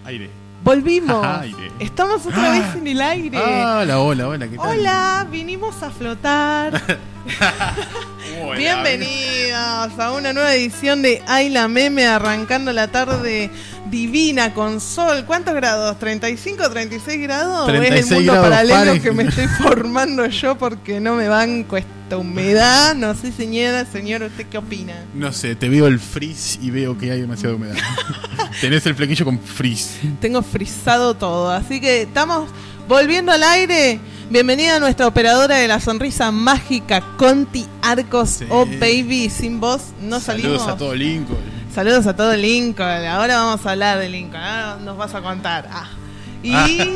Aire. Volvimos. Aire. Estamos otra vez en el aire. Hola, ¿qué tal? Hola, vinimos a flotar. Bienvenidos a una nueva edición de Ay la Meme, arrancando la tarde divina con sol. ¿Cuántos grados? ¿35, 36 grados? 36 ¿O es el mundo grados paralelo Fahrenheit que me estoy formando yo porque no me banco esta humedad? No sé, señora, ¿usted qué opina? No sé, te veo el frizz y veo que hay demasiada humedad. Tenés el flequillo con frizz. Tengo frizado todo, así que estamos volviendo al aire. Bienvenida a nuestra operadora de la sonrisa mágica, Conti Arcos. Sí. Oh baby, sin voz no salimos. Saludos a todo Lincoln. Saludos a todo Lincoln. Ahora vamos a hablar de Lincoln. Ahora nos vas a contar. Y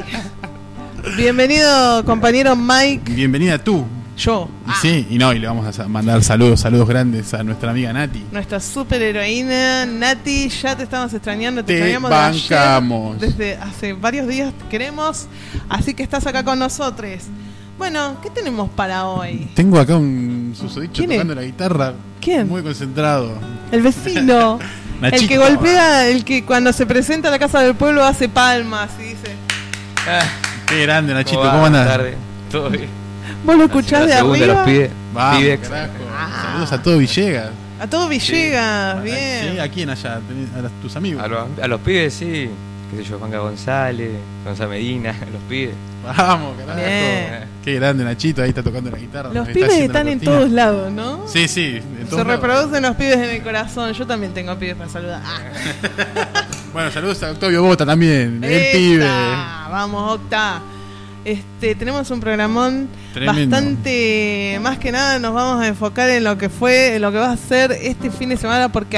bienvenido, compañero Mike. Bienvenida tú. Yo. Sí, y le vamos a mandar saludos grandes a nuestra amiga Nati. Nuestra super heroína Nati, ya te estamos extrañando, te extrañamos bancamos. De ayer, desde hace varios días te queremos, así que estás acá con nosotros. Bueno, ¿qué tenemos para hoy? Tengo acá un susodicho tocando la guitarra. ¿Quién? Muy concentrado. El vecino. El que golpea, el que cuando se presenta a la casa del pueblo hace palmas y dice... Qué grande, Nachito, ¿cómo andás? Buenas tardes, todo bien. ¿Vos lo escuchás de arriba? Los pibes. Vamos, carajo. Saludos a todo Villegas. A todo Villegas, sí. bien. Sí, ¿a quién allá? ¿A tus amigos? A los pibes, sí. Qué sé yo, Juanca González, Gonzalo Medina, a los pibes. Vamos, carajo. Bien. Qué grande, Nachito, ahí está tocando la guitarra. Los pibes están en todos lados, ¿no? Sí, en todos Se reproducen los pibes en el corazón. Yo también tengo pibes para saludar. Bueno, saludos a Octavio Bota también, el pibe. Vamos, Octa. Tenemos un programón tremendo. Bastante, más que nada nos vamos a enfocar en lo que va a ser este fin de semana, porque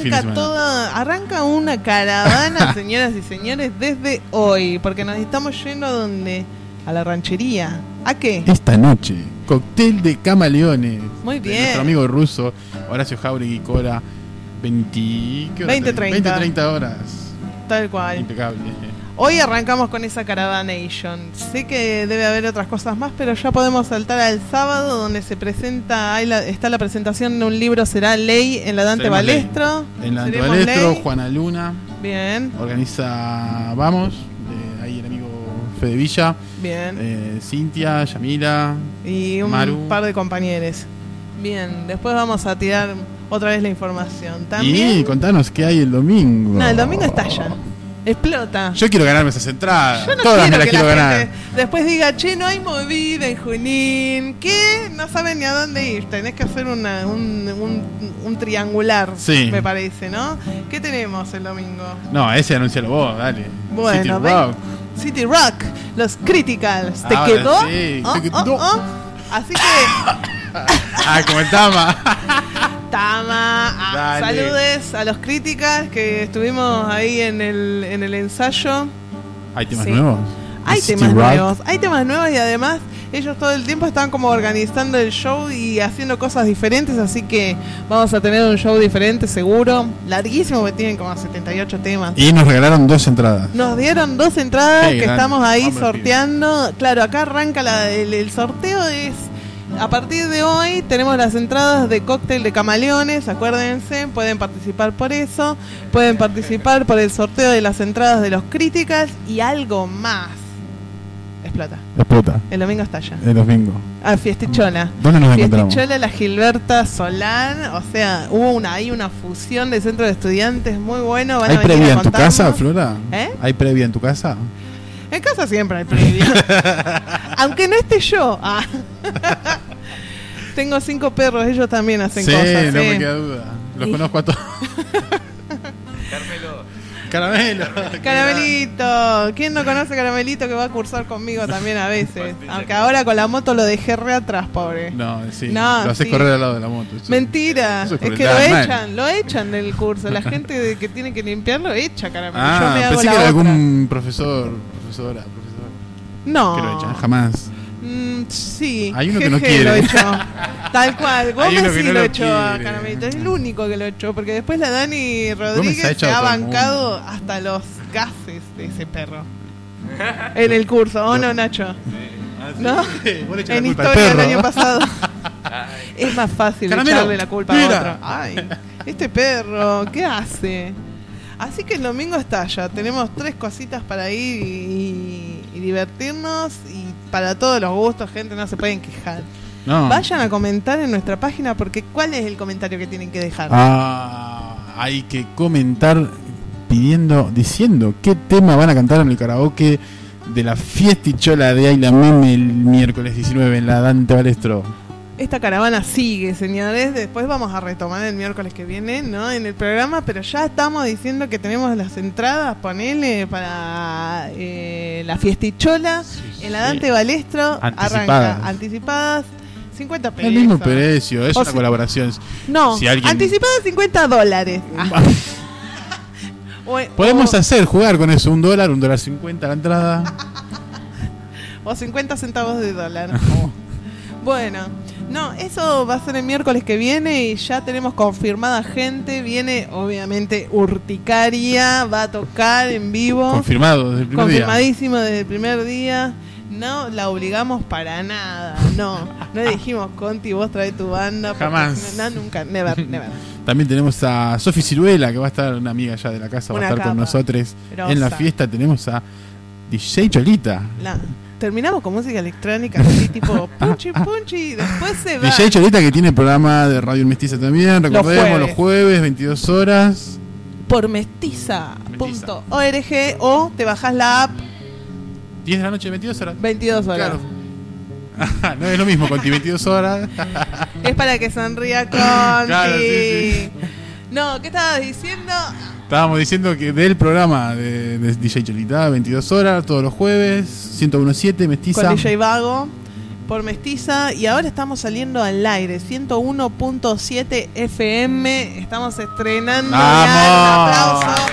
arranca una caravana, señoras y señores, desde hoy, porque nos estamos yendo ¿a dónde? A la ranchería. ¿A qué? Esta noche, cóctel de camaleones. Muy bien. De nuestro amigo ruso, Horacio Jauregui Cora, 20-30 horas. Tal cual. Impecable. Hoy arrancamos con esa Caravanation. Sé que debe haber otras cosas más, pero ya podemos saltar al sábado, donde se presenta, está la presentación de un libro, Será Ley, en la Dante Balestro. En la Dante Balestro, Ley. Juana Luna. Bien. Organiza Vamos, ahí el amigo Fede Villa. Bien. Cintia, Yamila. Y un Maru. par de compañeros. Bien, después vamos a tirar otra vez la información. También. Y contanos qué hay el domingo. No, el domingo estalla. Explota. Yo quiero ganarme esas entradas. Yo no Todas quiero me las que quiero la ganar. gente después diga, che, no hay movida en Junín. ¿Qué? No saben ni a dónde ir. Tenés que hacer un triangular, sí. Me parece, ¿no? ¿Qué tenemos el domingo? No, ese anúncialo vos, dale. Bueno, City Rock, los Criticals. ¿Te ahora quedó? Sí. Así que... como el Tama. Saludes a los Críticas que estuvimos ahí en el ensayo. ¿Hay temas nuevos? Hay temas nuevos y además ellos todo el tiempo están como organizando el show y haciendo cosas diferentes, así que vamos a tener un show diferente seguro, larguísimo, porque tienen como 78 temas. Y nos regalaron 2 entradas. Nos dieron 2 entradas que estamos ahí sorteando. Claro, acá arranca el sorteo. A partir de hoy tenemos las entradas de cóctel de camaleones, acuérdense, pueden participar por eso, pueden participar por el sorteo de las entradas de los Críticas y algo más. Explota. El domingo está allá. El domingo. Fiestichola. ¿Dónde nos encontramos? Fiestichola, la Gilberta Solán, o sea, hubo una fusión de centro de estudiantes muy bueno. ¿Hay previa en tu casa, Flora? ¿Hay previa en tu casa? En casa siempre hay previa. Aunque no esté yo. Tengo 5 perros, ellos también hacen cosas. Sí, no me queda duda. Los conozco a todos. Caramelito. ¿Quién no conoce a Caramelito que va a cursar conmigo también a veces? Aunque ahora con la moto lo dejé re atrás, pobre. No, sí. Lo haces correr al lado de la moto. Mentira. Es que lo echan del curso. La gente que tiene que limpiarlo echa Caramelito. Yo me hago pensé la que era otra. algún profesora. No. Que lo echan, jamás. Sí. Hay uno que no quiere. Lo echó. Tal cual. Gómez sí no lo echó a quiere. Caramelito. Es el único que lo echó. Porque después la Dani Rodríguez se ha bancado hasta los gases de ese perro. En el curso. ¿O no, Nacho? Sí. ¿No? En historia del año pasado. Es más fácil echarle la culpa a otro. Ay, este perro, ¿qué hace? Así que el domingo está ya. Tenemos 3 cositas para ir y divertirnos. Y para todos los gustos, gente, no se pueden quejar. No. Vayan a comentar en nuestra página, porque ¿cuál es el comentario que tienen que dejar? Hay que comentar diciendo qué tema van a cantar en el karaoke de la fiestichola de Ayla Meme el miércoles 19 en la Dante Balestro. Esta caravana sigue, señores. Después vamos a retomar el miércoles que viene, ¿no? En el programa, pero ya estamos diciendo que tenemos las entradas, ponele, para la fiestichola en la Dante Balestro. Arranca anticipadas 50 pesos. El mismo precio, es una colaboración. No, anticipadas $50. Podemos jugar con eso, $1, $1.50 la entrada. O 50 centavos de dólar. Bueno, no, eso va a ser el miércoles que viene y ya tenemos confirmada gente. Viene, obviamente, Urticaria, va a tocar en vivo. Confirmado desde el primer día. Confirmadísimo desde el primer día. No la obligamos para nada. No le dijimos, Conti, vos trae tu banda. Jamás. No, nunca, never. También tenemos a Sofi Ciruela, que va a estar, una amiga ya de la casa, va a estar con nosotros en la fiesta. Tenemos a DJ Cholita. Terminamos con música electrónica, así tipo punchi, y después se va. DJ Cholita, que tiene programa de Radio Mestiza también, recordemos, los jueves 22 horas. Por mestiza.org o te bajás la app. 10 de la noche, 22 horas. 22 horas. Claro. No es lo mismo, Conti, 22 horas. Es para que sonría Conti. Claro, sí. No, ¿qué estabas diciendo? Estábamos diciendo que del programa de DJ Cholita, 22 horas, todos los jueves, 101.7, Mestiza. Con DJ Vago, por Mestiza. Y ahora estamos saliendo al aire, 101.7 FM. Estamos estrenando. ¡Vamos! Un aplauso.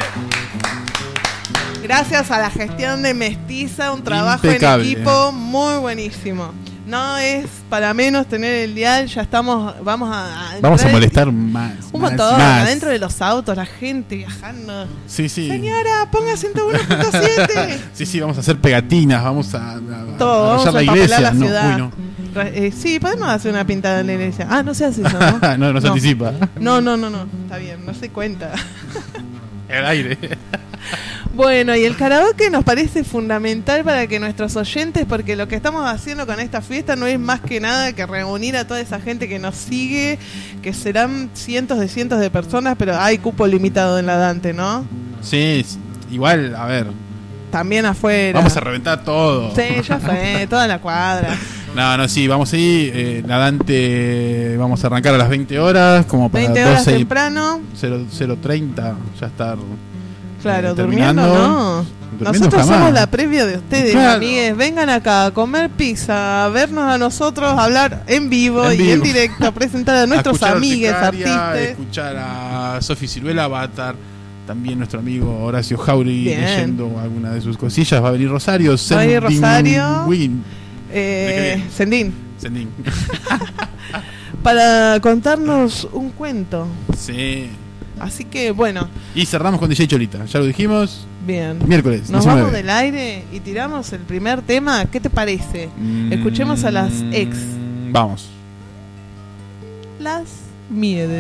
Gracias a la gestión de Mestiza, un trabajo impecable, en equipo muy buenísimo. No es para menos tener el dial, ya estamos, vamos a molestar más. Un montón, adentro de los autos, la gente viajando. Sí. Señora, ponga 101.7. Sí, vamos a hacer pegatinas, vamos a todo, vamos a la iglesia. La ciudad. No. Sí, podemos hacer una pintada en la iglesia. No se hace eso, ¿no? no se anticipa. No, está bien, no se cuenta. El aire. Bueno, y el karaoke nos parece fundamental para que nuestros oyentes, porque lo que estamos haciendo con esta fiesta no es más que nada que reunir a toda esa gente que nos sigue, que serán cientos de personas, pero hay cupo limitado en la Dante, ¿no? Sí, igual, a ver. También afuera. Vamos a reventar todo. Sí, ya fue, toda la cuadra. No, sí, vamos a ir. La Dante, vamos a arrancar a las 20 horas, como para 20 horas 12 temprano. 0:30, ya estar. Claro, terminando. No. Nosotros jamás. somos la previa de ustedes, claro. Amigues. Vengan acá a comer pizza, a vernos a nosotros, hablar en vivo y en directo, a presentar a nuestros amigues, artistas. Escuchar a Sofi Ciruela, va a estar también nuestro amigo Horacio Jauri leyendo alguna de sus cosillas. Va a venir Rosario. Va a venir Rosario. Sendín. Para contarnos un cuento. Sí. Así que bueno. Y cerramos con DJ Cholita, ya lo dijimos. Bien. Miércoles. Nos vamos del aire y tiramos el primer tema. ¿Qué te parece? Escuchemos a las ex. Vamos. Las Miedes.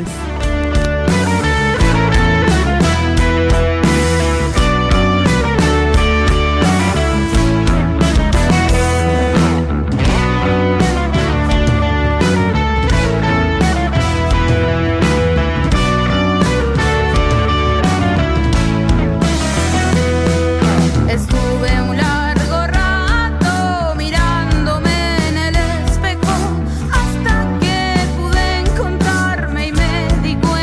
Hasta que pude encontrarme y me di cuenta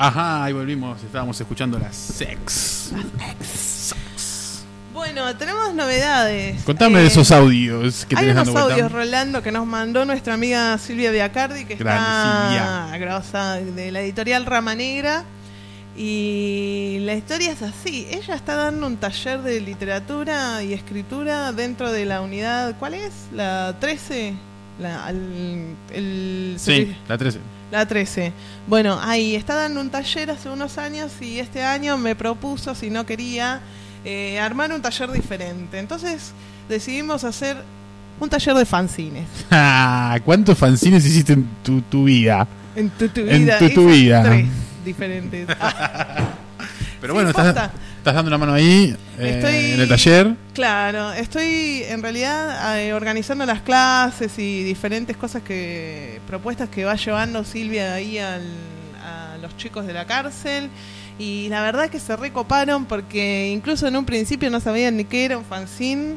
Ajá, ahí volvimos, estábamos escuchando las Sex. Bueno, tenemos novedades. Contame de esos audios que tenés dando vuelta. Hay unos audios, Rolando, que nos mandó nuestra amiga Silvia Biacardi, que está grosa, de la editorial Rama Negra. Y la historia es así. Ella está dando un taller de literatura y escritura dentro de la unidad, ¿cuál es? ¿La 13? La 13. La 13. Bueno, ahí está dando un taller hace unos años y este año me propuso, si no quería, armar un taller diferente. Entonces decidimos hacer un taller de fanzines. ¿Cuántos fanzines hiciste en tu vida? En tu vida. En tu vida. 3 diferentes. Pero bueno, estás dando una mano ahí en el taller. Claro, estoy en realidad organizando las clases y diferentes cosas propuestas que va llevando Silvia ahí a los chicos de la cárcel. Y la verdad que se recoparon porque incluso en un principio no sabían ni qué era un fanzine.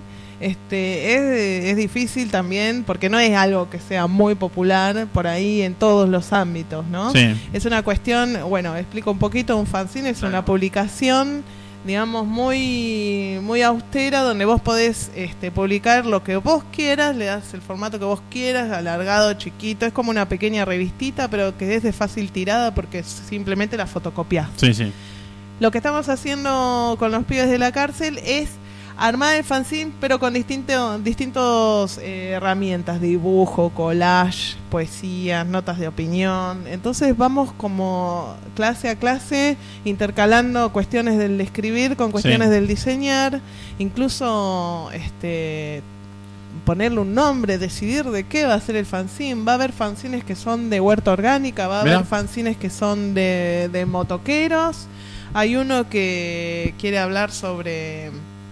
Es difícil también porque no es algo que sea muy popular por ahí en todos los ámbitos, ¿no? Sí. Es una cuestión, bueno, explico un poquito, un fanzine es una publicación, digamos, muy, muy austera, donde vos podés publicar lo que vos quieras, le das el formato que vos quieras, alargado, chiquito, es como una pequeña revistita, pero que es de fácil tirada porque simplemente la fotocopiás. Sí, sí. Lo que estamos haciendo con los pibes de la cárcel es armar el fanzine, pero con distintos herramientas, dibujo, collage, poesías, notas de opinión. Entonces vamos como clase a clase intercalando cuestiones del escribir con cuestiones del diseñar, incluso ponerle un nombre, decidir de qué va a ser el fanzine. Va a haber fanzines que son de huerta orgánica, va a haber fanzines que son de motoqueros. Hay uno que quiere hablar sobre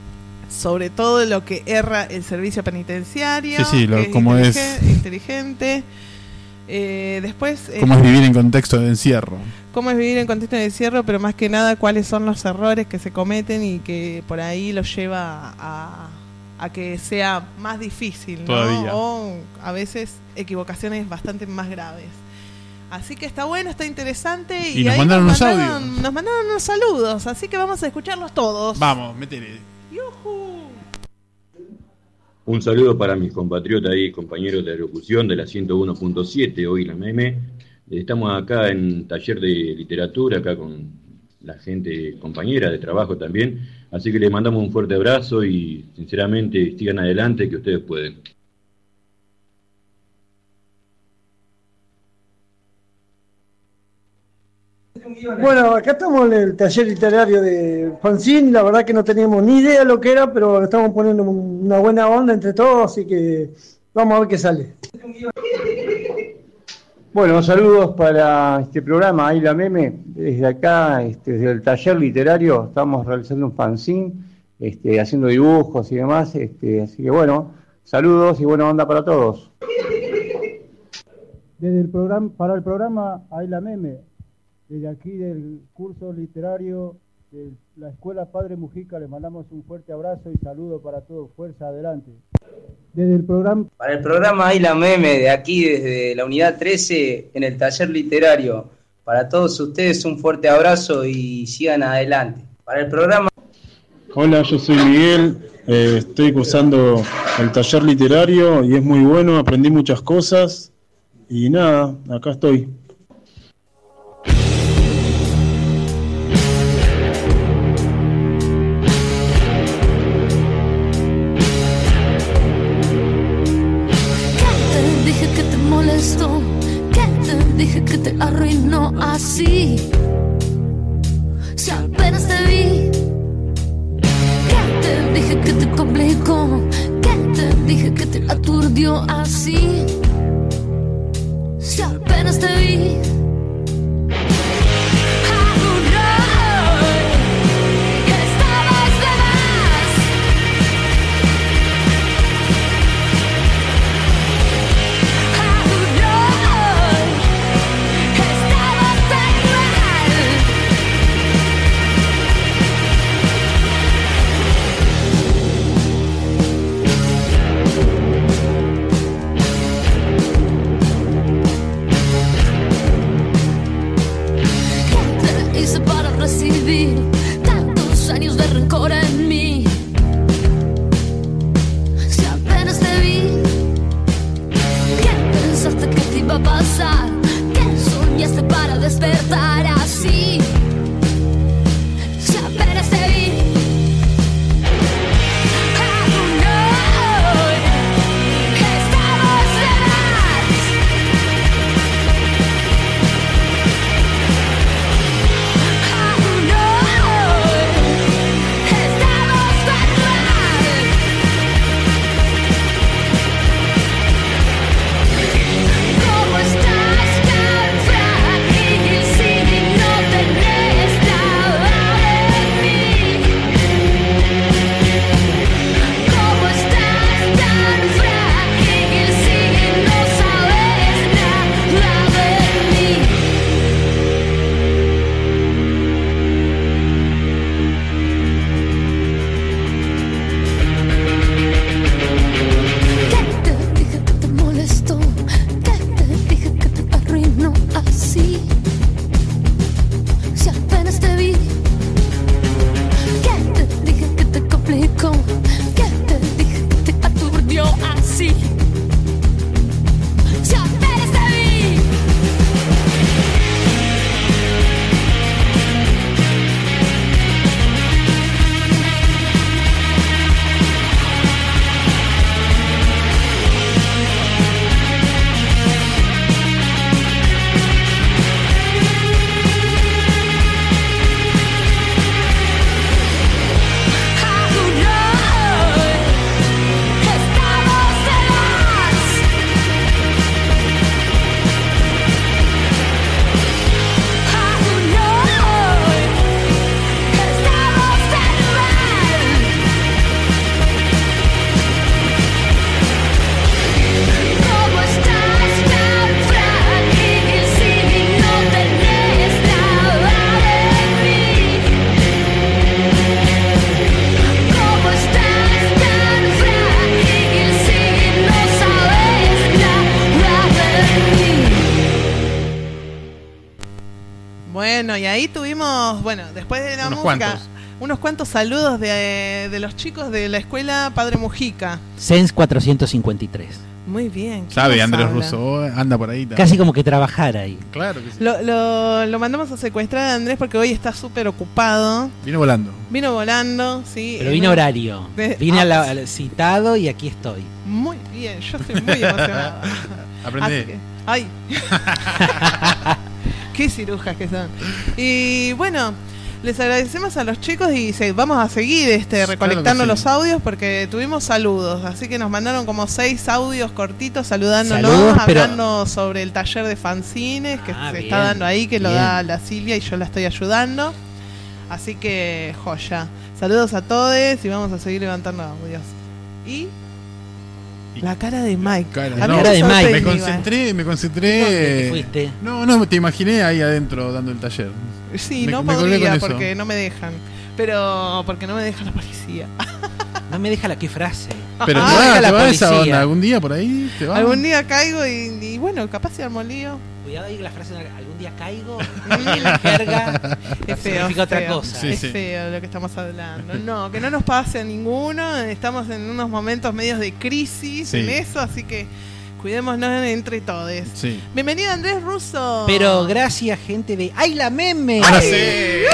todo lo que erra el servicio penitenciario, como es inteligente. Después, cómo es vivir en contexto de encierro. Cómo es vivir en contexto de encierro, pero más que nada cuáles son los errores que se cometen y que por ahí los lleva a que sea más difícil, ¿no? Todavía. O a veces equivocaciones bastante más graves. Así que está bueno, está interesante. Y nos mandaron unos audios. Nos mandaron unos saludos, así que vamos a escucharlos todos. Vamos, métele. Un saludo para mis compatriotas y compañeros de locución de la 101.7, hoy la meme. Estamos acá en taller de literatura, acá con la gente compañera de trabajo también. Así que les mandamos un fuerte abrazo y sinceramente sigan adelante que ustedes pueden. Bueno, acá estamos en el taller literario de fanzine. La verdad que no teníamos ni idea de lo que era, pero le estamos poniendo una buena onda entre todos, así que vamos a ver qué sale. Bueno, saludos para este programa, ahí la meme. Desde acá, desde el taller literario, estamos realizando un fanzine, haciendo dibujos y demás. Así que bueno, saludos y buena onda para todos. Para el programa, ahí la meme. Desde aquí del curso literario de la Escuela Padre Mujica les mandamos un fuerte abrazo y saludo para todos. Fuerza, adelante. Para el programa Ahí la Meme, de aquí desde la unidad 13 en el taller literario. Para todos ustedes un fuerte abrazo y sigan adelante. Para el programa... Hola, yo soy Miguel, estoy cursando el taller literario y es muy bueno, aprendí muchas cosas y nada, acá estoy. Dije que te arruinó así. Si apenas te vi, que te dije que te complicó, que te dije que te aturdió así. Si apenas te vi. hice para recibir tantos años de rencor en mí? Si apenas te vi, ¿qué pensaste que te iba a pasar? ¿Qué soñaste para despertar así? Si apenas te vi, Y ahí tuvimos, después de la música, unos cuantos saludos de los chicos de la escuela Padre Mujica. Sens 453. Muy bien. Sabe, Andrés Russo anda por ahí. Casi como que trabajara ahí. Claro que sí. Lo mandamos a secuestrar a Andrés porque hoy está súper ocupado. Vino volando, sí. Pero vine horario. Vine al citado y aquí estoy. Muy bien, yo estoy muy emocionada. Aprendí. Ay. Qué cirujas que son. Y bueno, les agradecemos a los chicos y vamos a seguir recolectando los audios porque tuvimos saludos. Así que nos mandaron como 6 audios cortitos saludándonos, hablando sobre el taller de fanzines que se está dando ahí, que lo da la Silvia y yo la estoy ayudando. Así que joya. Saludos a todos y vamos a seguir levantando audios. Y la cara de Mike. Me concentré. ¿Dónde fuiste? No, te imaginé ahí adentro dando el taller. Sí, no podría porque no me dejan. Pero porque no me deja la policía. No me deja ¿qué frase? Pero te va esa onda. ¿Algún día por ahí te va? Algún día caigo y bueno, capaz se armó lío. Cuidado ahí que la frase algún día caigo en la jerga es feo, significa otra cosa. Es feo lo que estamos hablando. No, que no nos pase a ninguno. Estamos en unos momentos medios de crisis en eso, así que cuidémonos entre todos. Sí. Bienvenido Andrés Russo. Pero gracias gente de ¡Ay la meme! Ahora sí.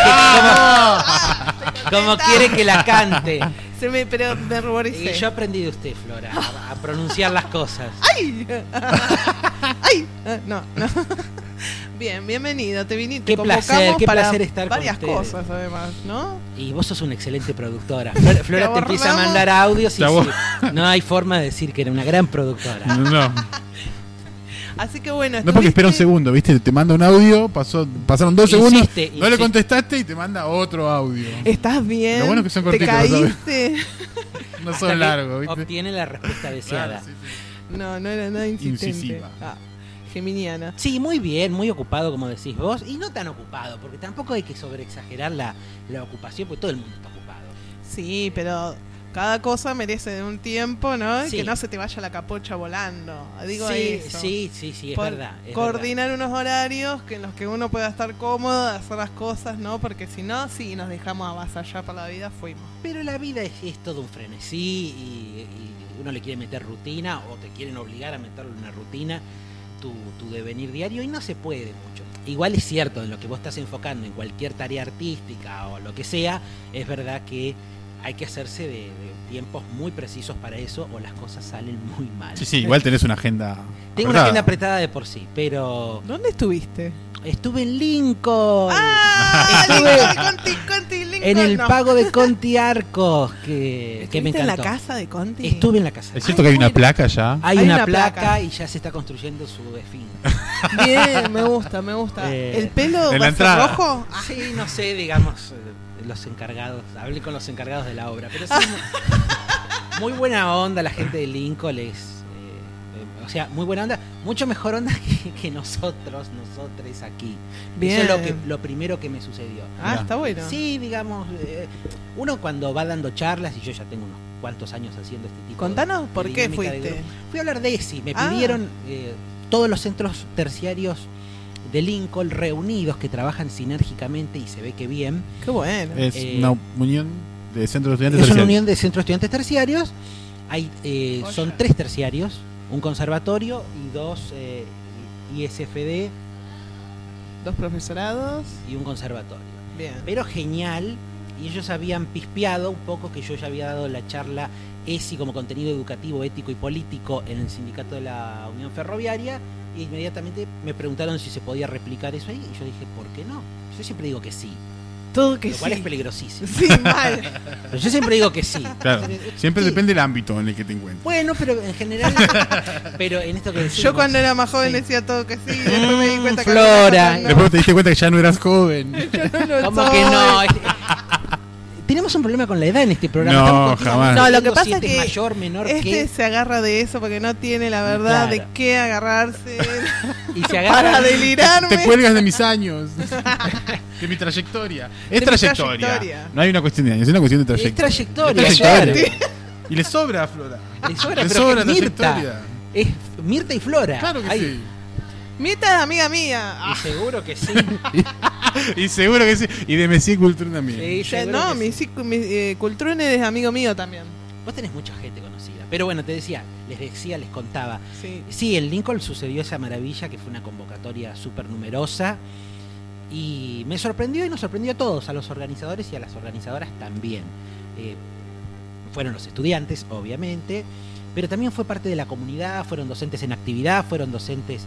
Como quiere que la cante. Pero me ruboricé. Y yo aprendí de usted, Flora, a pronunciar las cosas. ¡Ay! ¡Ay! No. Bien, bienvenido. Te convocamos qué para placer estar varias con cosas, además, ¿no? Y vos sos una excelente productora. Flora te empieza a mandar audios y no hay forma de decir que era una gran productora. No. Así que bueno, no porque espera un segundo, ¿viste? Te manda un audio, pasaron 2 segundos, no le contestaste y te manda otro audio. ¿Estás bien? Lo bueno que son cortitos. ¿Te caíste? No son largos, ¿viste? Obtiene la respuesta deseada. Claro, sí. No era nada insistente. Geminiana. Sí, muy bien, muy ocupado como decís vos. Y no tan ocupado, porque tampoco hay que sobreexagerar la ocupación, porque todo el mundo está ocupado. Sí, pero cada cosa merece de un tiempo, ¿no? Y Sí. que no se te vaya la capocha volando. Digo Sí, eso. sí, es verdad. Es coordinar unos horarios en los que uno pueda estar cómodo, hacer las cosas, ¿no? Porque si no, si nos dejamos avasallar por la vida, fuimos. Pero la vida es todo un frenesí y uno le quiere meter rutina o te quieren obligar a meterle una rutina, tu devenir diario, y no se puede mucho. Igual es cierto, en lo que vos estás enfocando en cualquier tarea artística o lo que sea, es verdad que hay que hacerse de tiempos muy precisos para eso o las cosas salen muy mal. Sí, igual tenés una agenda. Tengo una agenda apretada de por sí, pero... ¿Dónde estuviste? Estuve en Lincoln. Conti, Lincoln. En el pago de Conti Arcos, que me encantó. ¿En la casa de Conti? Estuve en la casa. ¿Es cierto que hay una placa ya? Hay una placa y ya se está construyendo su esfinge. Bien, me gusta. ¿El pelo en va la a ser entrada rojo? Sí, no sé, digamos, los encargados. Hablé con los encargados de la obra. Pero sí, muy buena onda la gente de Lincoln. O sea, muy buena onda. Mucho mejor onda que nosotres aquí. Bien. Eso es lo primero que me sucedió. Está bueno. Sí, digamos, uno cuando va dando charlas, y yo ya tengo unos cuantos años haciendo este tipo Contanos de por qué dinámica de fuiste. grupo. Fui a hablar de ESI. Me pidieron todos los centros terciarios de Lincoln reunidos que trabajan sinérgicamente y se ve que bien. Qué bueno. Es una unión de centros de estudiantes terciarios. Es una terciarios. unión de centros de estudiantes terciarios. Son 3 terciarios, un conservatorio y 2 ISFD. 2 profesorados. Y un conservatorio. Bien. Pero genial. Y ellos habían pispeado un poco que yo ya había dado la charla ESI como contenido educativo, ético y político en el sindicato de la Unión Ferroviaria. Y inmediatamente me preguntaron si se podía replicar eso ahí. Y yo dije, ¿por qué no? Yo siempre digo que sí. Todo que lo cual sí. es peligrosísimo. Sí, mal. Pero yo siempre digo que sí. Claro. Siempre Sí. depende del ámbito en el que te encuentres. Bueno, pero en general. Pero en esto que decimos, Yo cuando era más joven sí. decía todo que sí. Después me di cuenta que Flora. no. Después te diste cuenta que ya no eras joven. Yo no ¿Cómo soy. que no? Tenemos un problema con la edad en este programa. No, Estamos jamás. No, lo que viendo pasa si es este que mayor, menor este que... se agarra de eso porque no tiene la verdad Claro. de qué agarrarse Y se agarra para delirarme. Te cuelgas de mis años. De mi trayectoria. Es mi trayectoria. trayectoria. No hay una cuestión de años, es una cuestión de Es trayectoria. trayectoria. Es claro. Y le sobra a Flora. Le sobra, Le pero sobra que es Mirta. trayectoria. Es Mirta y Flora. Claro que Ay, sí. Mirta es amiga mía. Y seguro que sí. Y seguro que sí. Y de Messi Cultura también. Sí, seguro No, que sí. mi Cultrune es amigo mío también. Vos tenés mucha gente conocida. Pero bueno, les contaba. Sí. Sí, en Lincoln sucedió esa maravilla que fue una convocatoria súper numerosa. Y me sorprendió y nos sorprendió a todos, a los organizadores y a las organizadoras también. Fueron los estudiantes, obviamente, pero también fue parte de la comunidad, fueron docentes en actividad, fueron docentes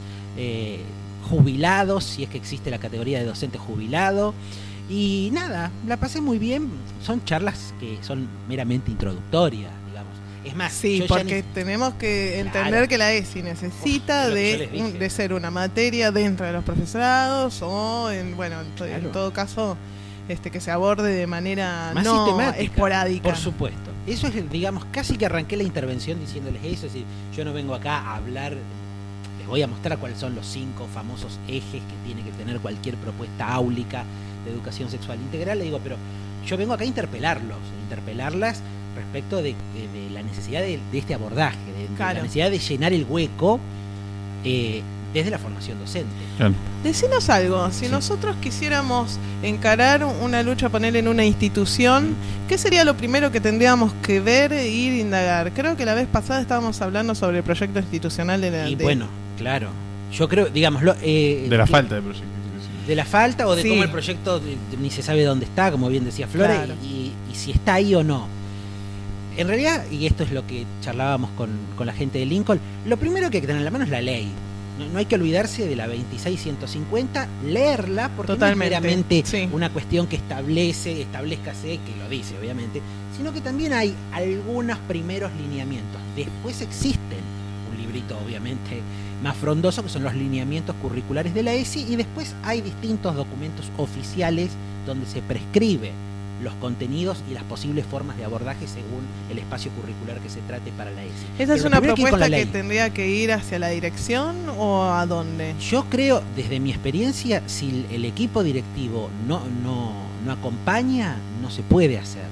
jubilados, si es que existe la categoría de docente jubilado. Y nada, la pasé muy bien. Son charlas que son meramente introductorias, digamos. Es más, Sí, yo ya porque tenemos que entender Claro. que la ESI necesita Es lo que yo les dije. de ser una materia dentro de los profesorados o en Claro. todo caso que se aborde de manera más no sistemática, esporádica. por supuesto. Eso es, digamos, casi que arranqué la intervención diciéndoles eso, es decir, yo no vengo acá a hablar, les voy a mostrar cuáles son los 5 famosos ejes que tiene que tener cualquier propuesta áulica de educación sexual integral. Le digo, pero yo vengo acá a interpelarlas respecto de la necesidad de este abordaje, de Claro. la necesidad de llenar el hueco desde la formación docente. Claro. Decinos algo, si nosotros quisiéramos encarar una lucha, poner en una institución, ¿qué sería lo primero que tendríamos que ver e ir a indagar? Creo que la vez pasada estábamos hablando sobre el proyecto institucional de la... Y bueno, claro, yo creo, digámoslo... De la falta de proyecto. De la falta o de Sí. cómo el proyecto ni se sabe dónde está, como bien decía Flora, Claro. y si está ahí o no. En realidad, y esto es lo que charlábamos con la gente de Lincoln, lo primero que hay que tener en la mano es la ley. No hay que olvidarse de la 26.150, leerla, porque Totalmente, no es meramente sí. una cuestión que establezcase, que lo dice obviamente, sino que también hay algunos primeros lineamientos. Después existen un librito obviamente más frondoso, que son los lineamientos curriculares de la ESI, y después hay distintos documentos oficiales donde se prescribe los contenidos y las posibles formas de abordaje según el espacio curricular que se trate para la ESI. ¿Esa es Pero lo una primero hay que ir con propuesta la que ley. tendría que ir hacia la dirección o a dónde? Yo creo, desde mi experiencia, si el equipo directivo no acompaña, no se puede hacer.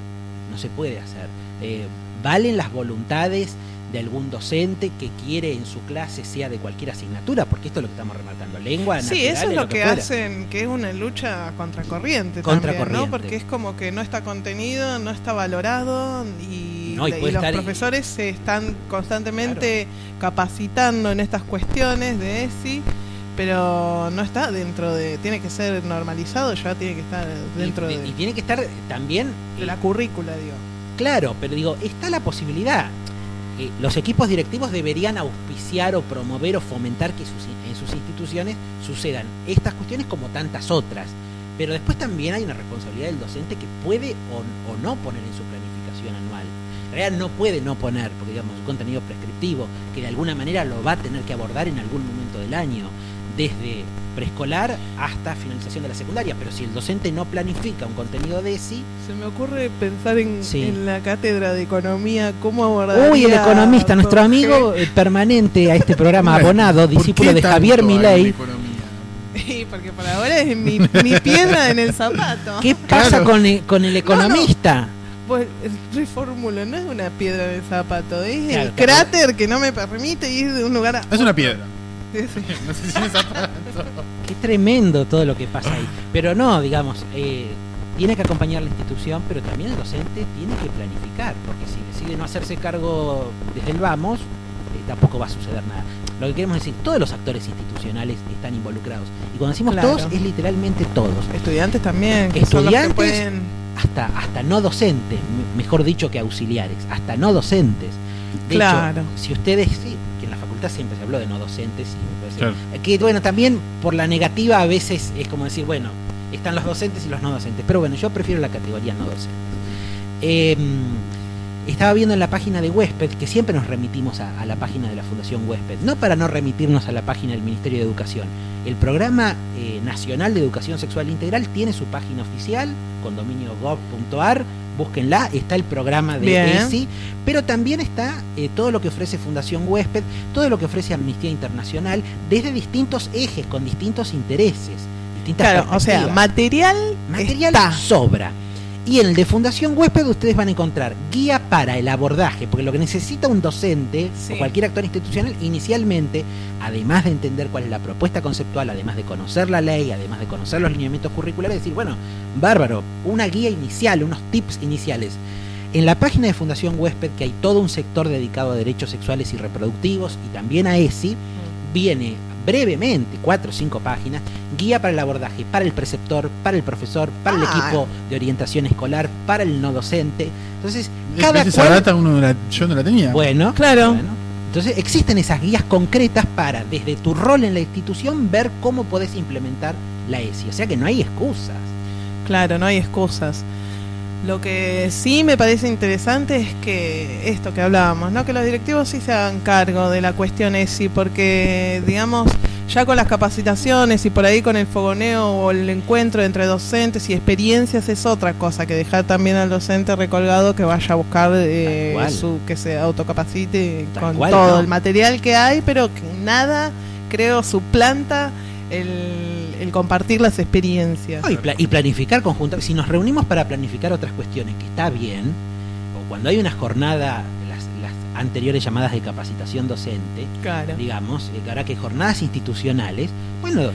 no se puede hacer. Valen las voluntades de algún docente que quiere en su clase, sea de cualquier asignatura, porque esto es lo que estamos remarcando, lengua, sí, eso es lo que hacen, que es una lucha contracorriente también, ¿no? Porque es como que no está contenido, no está valorado y los profesores se están constantemente capacitando en estas cuestiones de ESI, pero no está dentro de, tiene que ser normalizado, ya tiene que estar dentro y tiene que estar también de la currícula, digo. Claro, pero digo, está la posibilidad. Los equipos directivos deberían auspiciar o promover o fomentar que en sus instituciones sucedan estas cuestiones como tantas otras. Pero después también hay una responsabilidad del docente que puede o no poner en su planificación anual. En realidad no puede no poner, porque digamos, un contenido prescriptivo que de alguna manera lo va a tener que abordar en algún momento del año, desde preescolar hasta finalización de la secundaria. Pero si el docente no planifica un contenido de ESI... Se me ocurre pensar en la cátedra de economía, cómo abordar. Uy, el economista, nuestro amigo permanente a este programa, abonado, discípulo de Javier Milei. Sí, porque por ahora es mi piedra en el zapato. ¿Qué pasa con el economista? No. Pues reformulo, no es una piedra en el zapato, es el cráter que no me permite ir de un lugar a... Es una piedra. Sí. No sé si me zapato. Qué tremendo todo lo que pasa ahí. Pero no, digamos, tiene que acompañar la institución, pero también el docente tiene que planificar, porque si decide no hacerse cargo desde el vamos, tampoco va a suceder nada. Lo que queremos decir, todos los actores institucionales están involucrados. Y cuando decimos todos, es literalmente todos. Estudiantes también. Que estudiantes, son los que pueden... hasta no docentes, mejor dicho que auxiliares, hasta no docentes. De hecho, si ustedes... que en la facultad siempre se habló de no docentes, y me parece que bueno, también por la negativa a veces es como decir, bueno, están los docentes y los no docentes. Pero bueno, yo prefiero la categoría no docentes. Estaba viendo en la página de Huésped, que siempre nos remitimos a la página de la Fundación Huésped, no para no remitirnos a la página del Ministerio de Educación. El Programa Nacional de Educación Sexual Integral tiene su página oficial, condominio.gov.ar, búsquenla, está el programa de ESI, pero también está todo lo que ofrece Fundación Huésped, todo lo que ofrece Amnistía Internacional, desde distintos ejes, con distintos intereses, distintas perspectivas. O sea, material está. Sobra. Y en el de Fundación Huésped ustedes van a encontrar guía para el abordaje, porque lo que necesita un docente o cualquier actor institucional inicialmente, además de entender cuál es la propuesta conceptual, además de conocer la ley, además de conocer los lineamientos curriculares, decir, bueno, bárbaro, una guía inicial, unos tips iniciales. En la página de Fundación Huésped, que hay todo un sector dedicado a derechos sexuales y reproductivos y también a ESI, viene brevemente, 4 o 5 páginas, guía para el abordaje, para el preceptor, para el profesor, para el equipo de orientación escolar, para el no docente. Entonces, cada esa data yo no la tenía. Bueno, claro. Bueno, entonces existen esas guías concretas para, desde tu rol en la institución, ver cómo podés implementar la ESI. O sea que no hay excusas. Claro, no hay excusas. Lo que sí me parece interesante es que esto que hablábamos, ¿no? Que los directivos sí se hagan cargo de la cuestión ESI, porque, digamos, ya con las capacitaciones y por ahí con el fogoneo o el encuentro entre docentes y experiencias es otra cosa que dejar también al docente recolgado que vaya a buscar que se autocapacite con todo el material que hay, pero que nada, creo, suplanta el compartir las experiencias. Y planificar conjuntamente. Si nos reunimos para planificar otras cuestiones, que está bien, o cuando hay una jornada, las anteriores llamadas de capacitación docente, digamos, ahora que jornadas institucionales, bueno,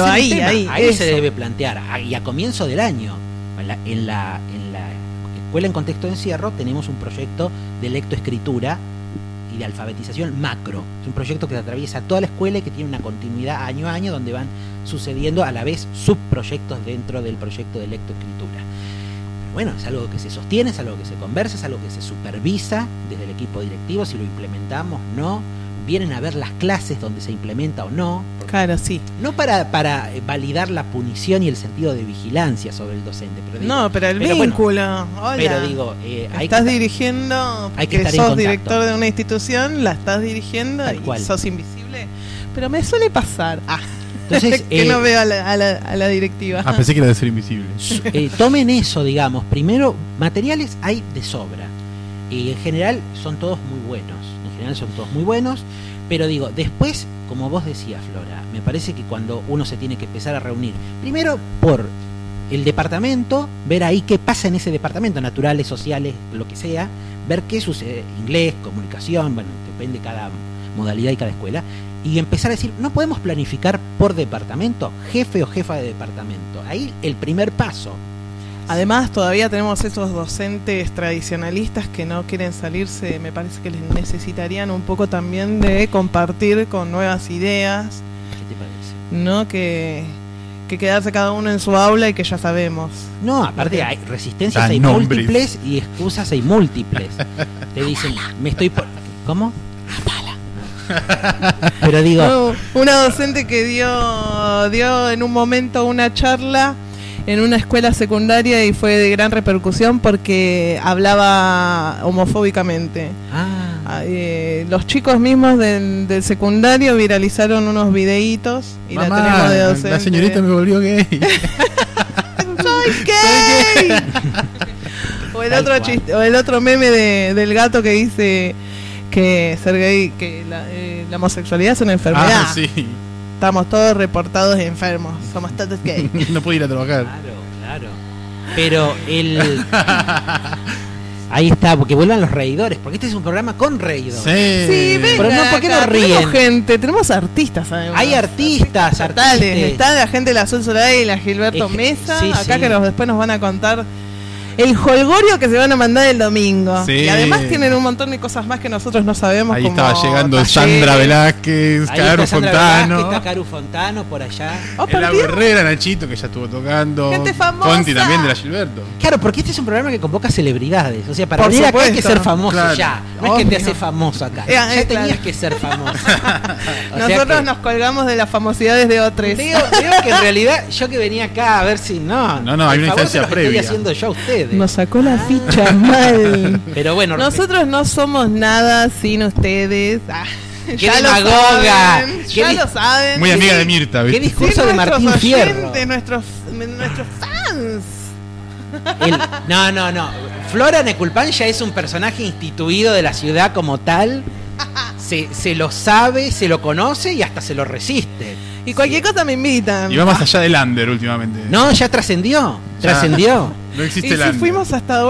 ahí se debe plantear, y a comienzo del año, en la escuela en contexto de encierro, tenemos un proyecto de lectoescritura y de alfabetización macro. Es un proyecto que atraviesa toda la escuela y que tiene una continuidad año a año, donde van sucediendo a la vez subproyectos dentro del proyecto de lectoescritura. Pero bueno, es algo que se sostiene, es algo que se conversa, es algo que se supervisa desde el equipo directivo, si lo implementamos, no. Vienen a ver las clases donde se implementa o no. Claro, sí. No para validar la punición y el sentido de vigilancia sobre el docente. Pero digo, pero el vínculo. Bueno, hola. Pero digo, estás dirigiendo, hay que estar en sos contacto. Director de una institución, la estás dirigiendo y sos invisible. Pero me suele pasar. Entonces, que no veo a la directiva. Pensé que era de ser invisible. Tomen eso, digamos. Primero, materiales hay de sobra. Y en general son todos muy buenos. Pero digo, después, como vos decías, Flora, me parece que cuando uno se tiene que empezar a reunir, primero por el departamento, ver ahí qué pasa en ese departamento, naturales, sociales, lo que sea, ver qué sucede, inglés, comunicación, bueno, depende de cada modalidad y cada escuela, y empezar a decir, no podemos planificar por departamento, jefe o jefa de departamento. Ahí el primer paso. Además, todavía tenemos esos docentes tradicionalistas que no quieren salirse, me parece que les necesitarían un poco también de compartir con nuevas ideas. ¿Qué te parece? ¿No? Que quedarse cada uno en su aula y que ya sabemos. No, aparte hay resistencias, hay múltiples y excusas hay múltiples. Te dicen, me estoy por... ¿Cómo? Pero digo... No, una docente que dio en un momento una charla en una escuela secundaria y fue de gran repercusión porque hablaba homofóbicamente. Los chicos mismos del secundario viralizaron unos videitos y Mamá, la tenemos de docente. La señorita me volvió gay. ¡Soy gay! O el otro meme del gato que dice que ser gay, que la homosexualidad es una enfermedad. Ah, sí. Estamos todos reportados enfermos, somos todos gays. No puedo ir a trabajar. Claro. Pero ahí está, porque vuelvan los reidores, porque este es un programa con reidores. Sí, venga, pero no, ¿por qué no ríen? Tenemos gente, tenemos artistas además. Hay artistas. Está la gente de la Sol Solar y la Gilberto Mesa, sí, acá sí. que después nos van a contar el jolgorio que se van a mandar el domingo. Sí. Y además tienen un montón de cosas más que nosotros no sabemos. Ahí como estaba llegando talleres. Sandra Velázquez, Caru Fontano. Está Caru Fontano por allá. La Herrera, Nachito, que ya estuvo tocando. Gente famosa. Conti también de la Gilberto. Claro, porque este es un programa que convoca celebridades. O sea, para Por venir acá hay supuesto. que ser famoso Claro. ya. No es que te hace famoso acá. Ya claro. tenías que ser famoso. Nosotros nos colgamos de las famosidades de otros. Digo que en realidad yo que venía acá a ver si no, hay una instancia previa. Estoy haciendo yo a ustedes. Nos sacó la ficha mal. Pero bueno, nosotros no somos nada sin ustedes. ¡Qué demagoga! Ya lo saben. Muy amiga de Mirta, ¿viste? ¿Qué discurso de Martín Fierro? Nuestros fans. No. Flora Neculpan ya es un personaje instituido de la ciudad como tal. Se lo sabe, se lo conoce y hasta se lo resiste. Y cualquier cosa me invitan. Y va más allá del under últimamente. No, ya trascendió. Trascendió. No existe y el si under. fuimos hasta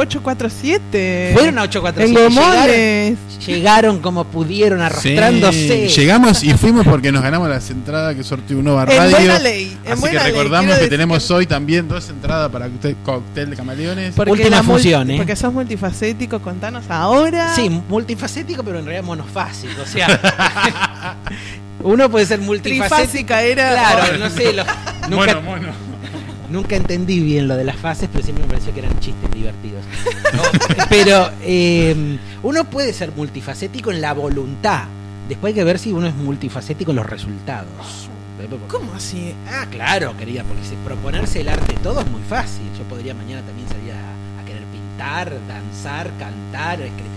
847. Fueron a 847. En Gomones. Llegaron como pudieron, arrastrándose. Sí, llegamos y fuimos porque nos ganamos las entradas que sorteó Nova Radio. En buena ley. Así que recordamos que tenemos hoy también 2 entradas para Cóctel de Camaleones. Última función, Porque sos multifacético, contanos ahora. Sí, multifacético, pero en realidad monofásico. O sea, uno puede ser multifacético. Trifásica era. Claro, no sé. Mono. Nunca entendí bien lo de las fases, pero siempre me pareció que eran chistes divertidos. Pero uno puede ser multifacético en la voluntad. Después hay que ver si uno es multifacético en los resultados. ¿Cómo así? Claro, querida, porque proponerse el arte todo es muy fácil. Yo podría mañana también salir a querer pintar, danzar, cantar, escribir.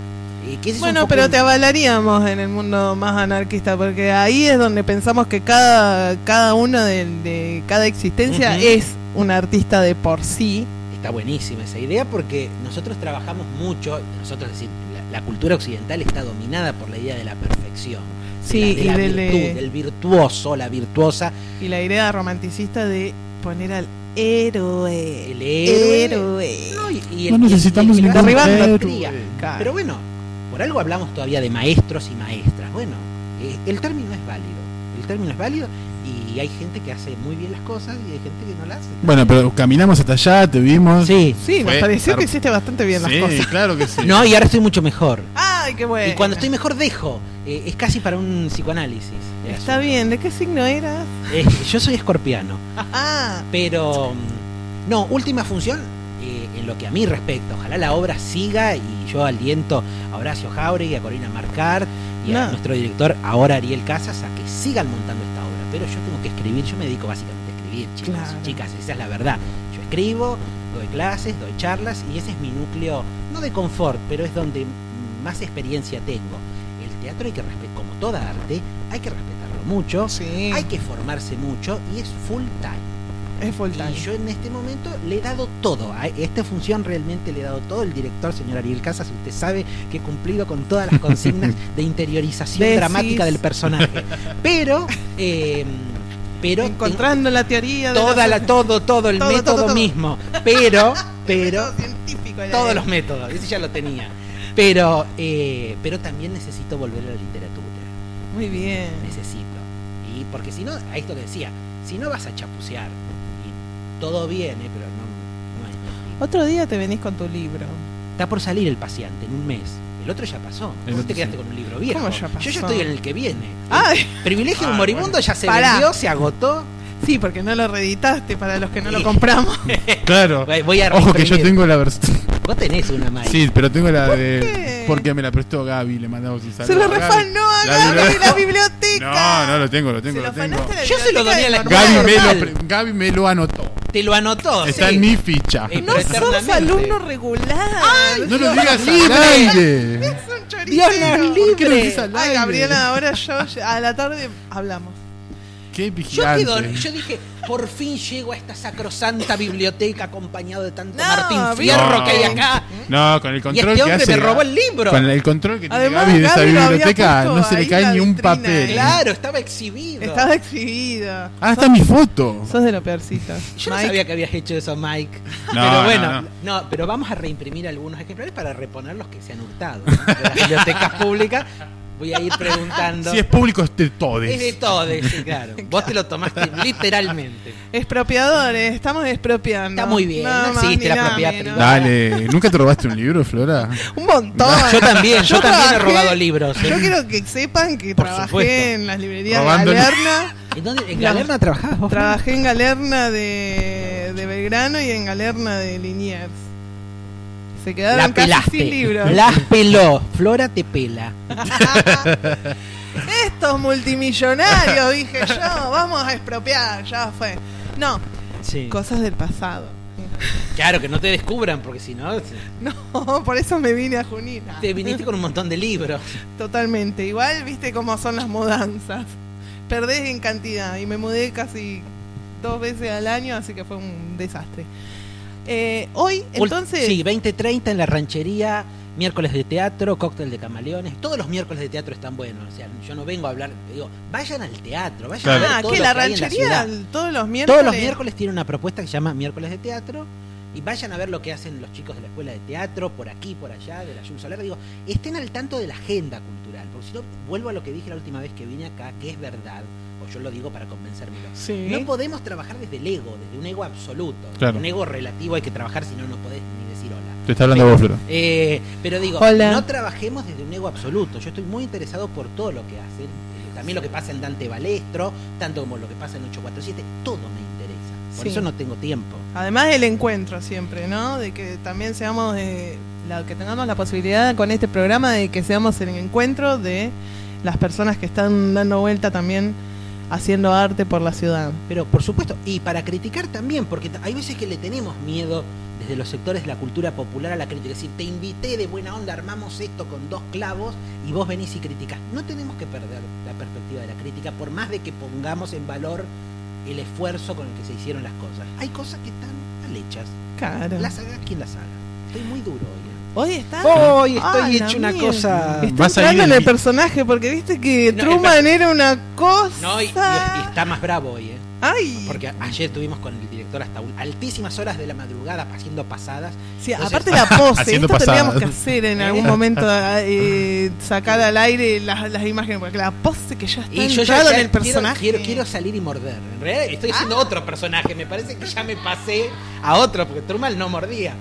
Bueno, pero te avalaríamos en el mundo más anarquista, porque ahí es donde pensamos que cada uno de cada existencia es un artista de por sí. Está buenísima esa idea porque nosotros trabajamos mucho, nosotros es decir, la cultura occidental está dominada por la idea de la perfección. Sí, de la virtud, del virtuoso, la virtuosa. Y la idea romanticista de poner al héroe. El héroe. No necesitamos ningún héroe. Pero bueno, por algo hablamos todavía de maestros y maestras. Bueno, el término es válido y hay gente que hace muy bien las cosas y hay gente que no las hace. Bueno, pero caminamos hasta allá, te vimos. Sí, nos pareció que hiciste bastante bien las cosas. Sí, claro que sí. No, y ahora estoy mucho mejor. Ay, qué bueno. Y cuando estoy mejor dejo. Es casi para un psicoanálisis. Está bien, ¿de qué signo eras? Yo soy escorpiano. Ajá. Pero, no, última función, en lo que a mí respecta. Ojalá la obra siga y yo aliento a Horacio Jauregui, a Corina Marcart y a nuestro director, ahora Ariel Casas, a que sigan montando esta obra. Pero yo tengo que escribir, yo me dedico básicamente a escribir, chicos y chicas, esa es la verdad. Yo escribo, doy clases, doy charlas y ese es mi núcleo, no de confort, pero es donde más experiencia tengo. El teatro hay que respetar, como toda arte, hay que respetarlo mucho, hay que formarse mucho y es full time. Es full time. Y yo en este momento le he dado todo. A esta función realmente le he dado todo. El director, señor Ariel Casas, usted sabe que he cumplido con todas las consignas de interiorización dramática del personaje. Pero pero encontrando la teoría de todo el método mismo, pero científico todos los métodos, ese ya lo tenía. Pero también necesito volver a la literatura. Muy bien. Necesito. Y porque si no, a esto que decía, si no vas a chapucear y todo viene, pero no es. Otro día te venís con tu libro. Está por salir El Paciente en un mes. El otro ya pasó. Vos te quedaste con un libro viejo. ¿Cómo ya pasó? Yo ya estoy en el que viene. Ay. Privilegio de un moribundo ya se vendió, se agotó. Sí, porque no lo reeditaste para los que no lo compramos. Claro. Voy a Ojo que yo tengo la versión. Vos tenés una, Mike. Sí, pero tengo la ¿Por de... qué? Porque me la prestó Gaby, le mandamos un saludo. Se lo refanó a Gaby de la biblioteca. No, lo tengo. Yo se lo doné a la Gaby me lo anotó. Te lo anotó. Está en mi ficha. No sos alumno regular. Ay, no lo digas al aire. Es un choricero. Dios nos libre. Ay, Gabriela, ahora a la tarde hablamos. Qué vigilante. Yo dije, por fin llego a esta sacrosanta biblioteca acompañado de tanto Martín Fierro que hay acá. No, con el control y este hombre que hace. me robó el libro. Con el control que tiene Además, Gaby de esa Gaby lo biblioteca, había no se le cae ni un vitrina, papel. Claro, estaba exhibido. Está mi foto. Sos de lo peorcito. Yo no sabía que habías hecho eso, Mike. No, pero bueno, no. Pero vamos a reimprimir algunos ejemplares para reponer los que se han hurtado, ¿no? De las bibliotecas públicas. Voy a ir preguntando. Si es público, es de todes. Es de todes, sí, claro. Vos te lo tomaste literalmente. Expropiadores, estamos expropiando. Está muy bien, no existe la propiedad privada. Dale, ¿nunca te robaste un libro, Flora? Un montón. Yo también he robado libros. Yo quiero que sepan que trabajé en las librerías Robándole. Galerna. ¿En dónde? ¿En Galerna trabajabas vos? Trabajé en Galerna de Belgrano y en Galerna de Liniers. Se quedaron casi sin libros. Las peló. Flora te pela. Estos multimillonarios, dije yo, vamos a expropiar, ya fue. No, sí. Cosas del pasado. Claro, que no te descubran, porque si no... No, por eso me vine a Junín. Te viniste con un montón de libros. Totalmente. Igual, viste cómo son las mudanzas. Perdés en cantidad y me mudé casi 2 veces al año, así que fue un desastre. Hoy, entonces... Sí, 20:30 en la ranchería, miércoles de teatro, cóctel de camaleones. Todos los miércoles de teatro están buenos. O sea, yo no vengo a hablar, digo, vayan al teatro, vayan a ver todo ¿qué? lo La que hay en la ranchería ciudad. todos los miércoles. Todos los miércoles tiene una propuesta que se llama miércoles de teatro. Y vayan a ver lo que hacen los chicos de la escuela de teatro, por aquí, por allá, de la Jules Soler. Digo, estén al tanto de la agenda cultural, porque si no, vuelvo a lo que dije la última vez que vine acá, que es verdad, o yo lo digo para convencérmelo. Sí. No podemos trabajar desde el ego, desde un ego absoluto. Claro. Un ego relativo hay que trabajar, si no, no podés ni decir hola. Te está hablando vos, Flora. Pero digo, hola. No trabajemos desde un ego absoluto. Yo estoy muy interesado por todo lo que hacen, también lo que pasa en Dante Balestro, tanto como lo que pasa en 847, todo me interesa. Por eso no tengo tiempo. Además del encuentro siempre, ¿no? De que también seamos que tengamos la posibilidad con este programa de que seamos el encuentro de las personas que están dando vuelta también haciendo arte por la ciudad. Pero por supuesto, y para criticar también, porque hay veces que le tenemos miedo desde los sectores de la cultura popular a la crítica. Es decir, te invité de buena onda, armamos esto con 2 clavos y vos venís y criticás. No tenemos que perder la perspectiva de la crítica, por más de que pongamos en valor el esfuerzo con el que se hicieron las cosas. Hay cosas que están mal hechas. Claro. Las haga quien las haga. Estoy muy duro Hoy está. Hoy estoy hecho una cosa. Está entrando en el personaje porque viste que Truman era una cosa. No, y está más bravo hoy, Ay. Porque ayer estuvimos con el director hasta altísimas horas de la madrugada haciendo pasadas. Sí, entonces, aparte la pose, esto pasadas. tendríamos que hacer en algún momento, sacar al aire las imágenes, porque la pose que ya está y yo entrado ya en el personaje. Quiero salir y morder. En realidad estoy haciendo otro personaje, me parece que ya me pasé a otro, porque Truman no mordía.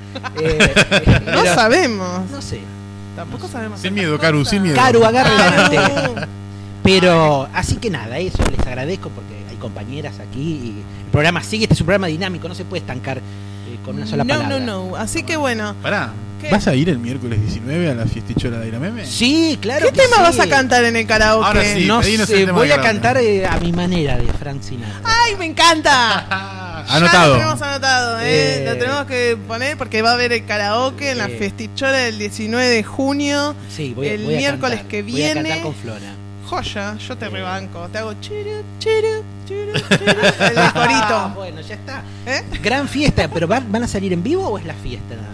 No sabemos. No sé. Tampoco sabemos. Sin miedo, Caru, sin miedo. Caru, agárrate. Pero, así que nada, eso les agradezco porque hay compañeras aquí y el programa sigue, este es un programa dinámico, no se puede estancar con una sola palabra. No, así que bueno. Pará, ¿qué? ¿Vas a ir el miércoles 19 a la fiestichola de la Meme? Sí, claro. ¿Qué tema vas a cantar en el karaoke? Ahora sí, No pedinos el sé, tema voy de a karaoke. cantar a mi manera de Frank Sinatra. ¡Ay, me encanta! Anotado. Ya lo tenemos anotado, lo tenemos que poner porque va a haber el karaoke en la festichola del 19 de junio. Sí, el voy a miércoles cantar, que voy a viene. cantar con Flora. Joya, yo te rebanco. Te hago chiru, chiru, chiru, chiru, el corito. Bueno, ya está. Gran fiesta, pero ¿van a salir en vivo o es la fiesta nada más?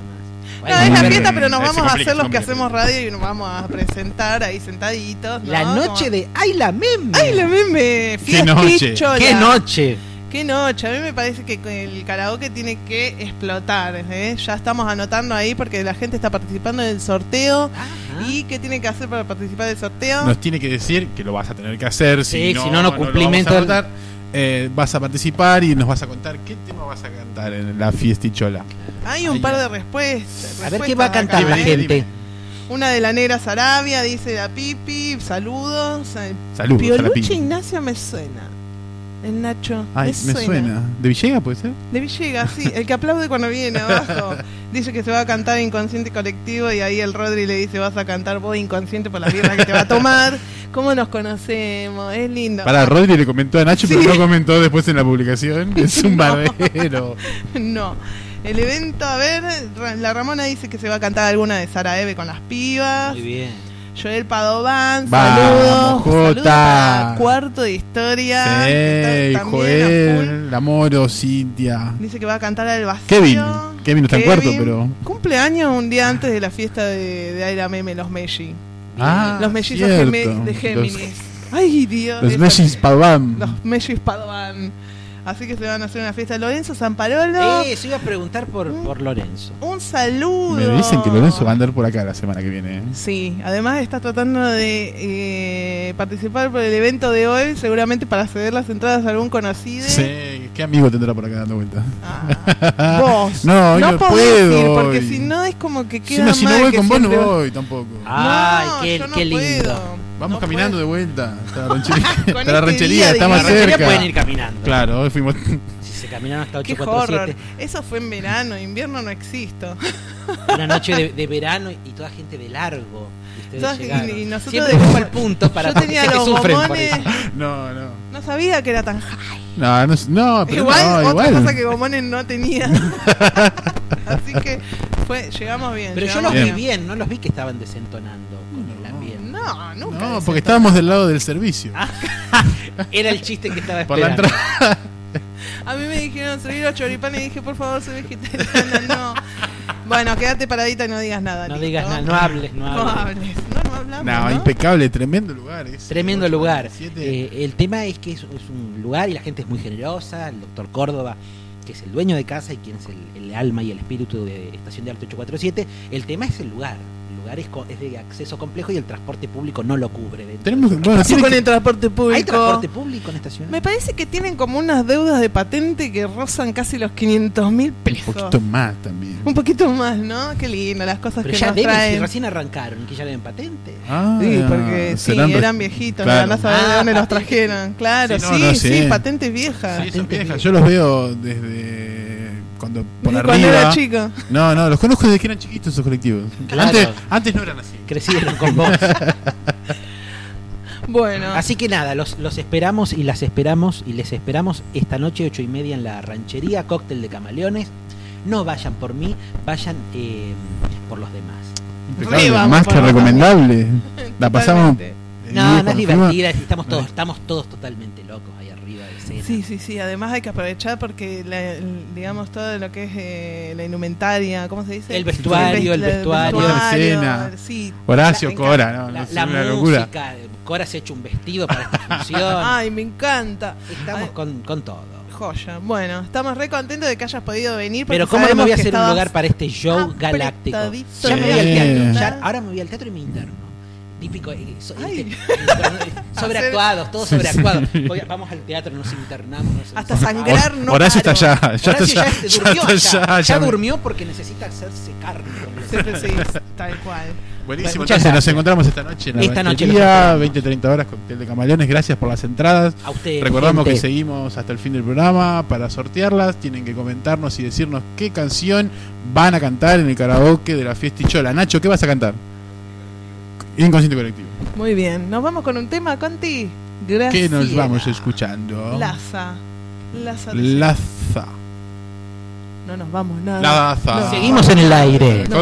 No, es la fiesta, pero nos vamos a hacer los que hacemos radio y nos vamos a presentar ahí sentaditos, ¿no? La noche de ¡Ay la meme! ¡Ay la meme! ¡Qué noche! ¡Qué noche! ¡Qué noche! A mí me parece que el karaoke tiene que explotar, ¿eh? Ya estamos anotando ahí porque la gente está participando en el sorteo. Ajá. ¿Y qué tiene que hacer para participar del sorteo? Nos tiene que decir que lo vas a tener que hacer. Sí, si no cumplimento. Vas a participar y nos vas a contar qué tema vas a cantar en la fiestichola. Hay un par de respuestas. A ver qué va a cantar la gente. Dime. Una de la Negra Sarabia, dice la Pipi. Saludos. Saludos. Piolucci Ignacio me suena. El Nacho. Ay, me suena. ¿De Villegas puede ser? De Villegas, sí. El que aplaude cuando viene abajo. Dice que se va a cantar Inconsciente Colectivo y ahí el Rodri le dice: vas a cantar vos Inconsciente por la birra que te va a tomar. ¿Cómo nos conocemos? Es lindo. Para Rodri le comentó a Nacho, sí. Pero no comentó después en la publicación. Es un barbero. No. El evento, a ver, la Ramona dice que se va a cantar alguna de Sara Eve con las pibas. Muy bien. Joel Padován, saludos. Saludos para Cuarto de Historia. Sí, Joel, La Moro, Cintia. Dice que va a cantar al vacío. Kevin está en cuarto, pero... Cumpleaños un día antes de la fiesta de Aira Meme, los Meji. Los mellizos de Géminis. Ay, Dios. Los Mejis Padován. Los Mejis Padován. Así que se van a hacer una fiesta. Lorenzo Zamparolo. Se iba a preguntar por Lorenzo. Un saludo. Me dicen que Lorenzo va a andar por acá la semana que viene. Sí, además está tratando de participar por el evento de hoy, seguramente para ceder las entradas a algún conocido. Sí, ¿qué amigo tendrá por acá dando vueltas? Vos. No puedo ir, porque si no es como que queda si no voy con vos no voy tampoco. Ay, qué lindo. Vamos caminando de vuelta hasta la ranchería, está más cerca. Pueden ir caminando. Claro, hoy fuimos. Si se caminan hasta 847. Eso fue en verano, invierno no existo. Una noche de verano y toda gente de largo. Y nosotros siempre dejo el punto para yo tenía los gomones. No sabía que era tan high. No, pero igual, otra cosa que gomones no tenía. Así que llegamos bien. Pero yo los vi bien, no los vi que estaban desentonando con el ambiente. No, nunca. No, porque estábamos del lado del servicio. Era el chiste que estaba por esperando. La entrada. A mí me dijeron servir los choripanes y dije, por favor, soy vegetariana. No. Bueno, quédate paradita y no digas nada. No digas nada, no hables. No hablamos. No, impecable, tremendo lugar. Tremendo lugar. El tema es que es un lugar y la gente es muy generosa. El doctor Córdoba, que es el dueño de casa y quien es el alma y el espíritu de Estación de Arte 847. El tema es el lugar. Es de acceso complejo y el transporte público no lo cubre. Con el transporte público. ¿Hay transporte público en esta ciudad? Me parece que tienen como unas deudas de patente que rozan casi los 500.000 pesos. Un poquito más también. Un poquito más, ¿no? Qué lindo, las cosas pero que ya nos deben, traen. si recién arrancaron, que ya deben patente. Sí, porque eran viejitos, claro. No saber de dónde los trajeron. Claro, sí, patentes viejas. Sí, son viejas. Yo los veo desde... Cuando era chico. No, los conozco desde que eran chiquitos esos colectivos. Claro. Antes no eran así. Crecieron con vos. Bueno. Así que nada, los esperamos y las esperamos y les esperamos esta noche 8:30 en la ranchería, cóctel de camaleones. No vayan por mí, vayan por los demás. Impecable, más que recomendable. La pasamos. No es divertida, estamos todos totalmente locos ahí arriba de escena. Sí, además hay que aprovechar porque digamos todo lo que es la indumentaria, ¿cómo se dice? El vestuario, la escena. Sí, Horacio Cora, la música, locura. Cora se ha hecho un vestido para esta función. Ay, me encanta. Estamos con todo. Joya. Bueno, estamos re contentos de que hayas podido venir. Pero ¿cómo no me voy a hacer un lugar para este show galáctico? Ya me voy al teatro. Ahora me voy al teatro y me interno. Típico, sobreactuados, todos sobreactuados. Vamos al teatro, nos internamos. Hasta sangrar no. Horacio está allá. Ya durmió porque necesita hacerse carne. Sí, tal cual. Buenísimo, entonces nos encontramos esta noche en la ranchería, 20-30 horas, cóctel de camaleones. Gracias por las entradas. A ustedes, recordamos que seguimos hasta el fin del programa para sortearlas. Tienen que comentarnos y decirnos qué canción van a cantar en el karaoke de la fiestichola. Nacho, ¿qué vas a cantar? Inconsciente Colectivo. Muy bien, nos vamos con un tema, Conti. Gracias. ¿Qué nos vamos escuchando? Laza. No nos vamos nada. Laza. No. Seguimos en el aire. No.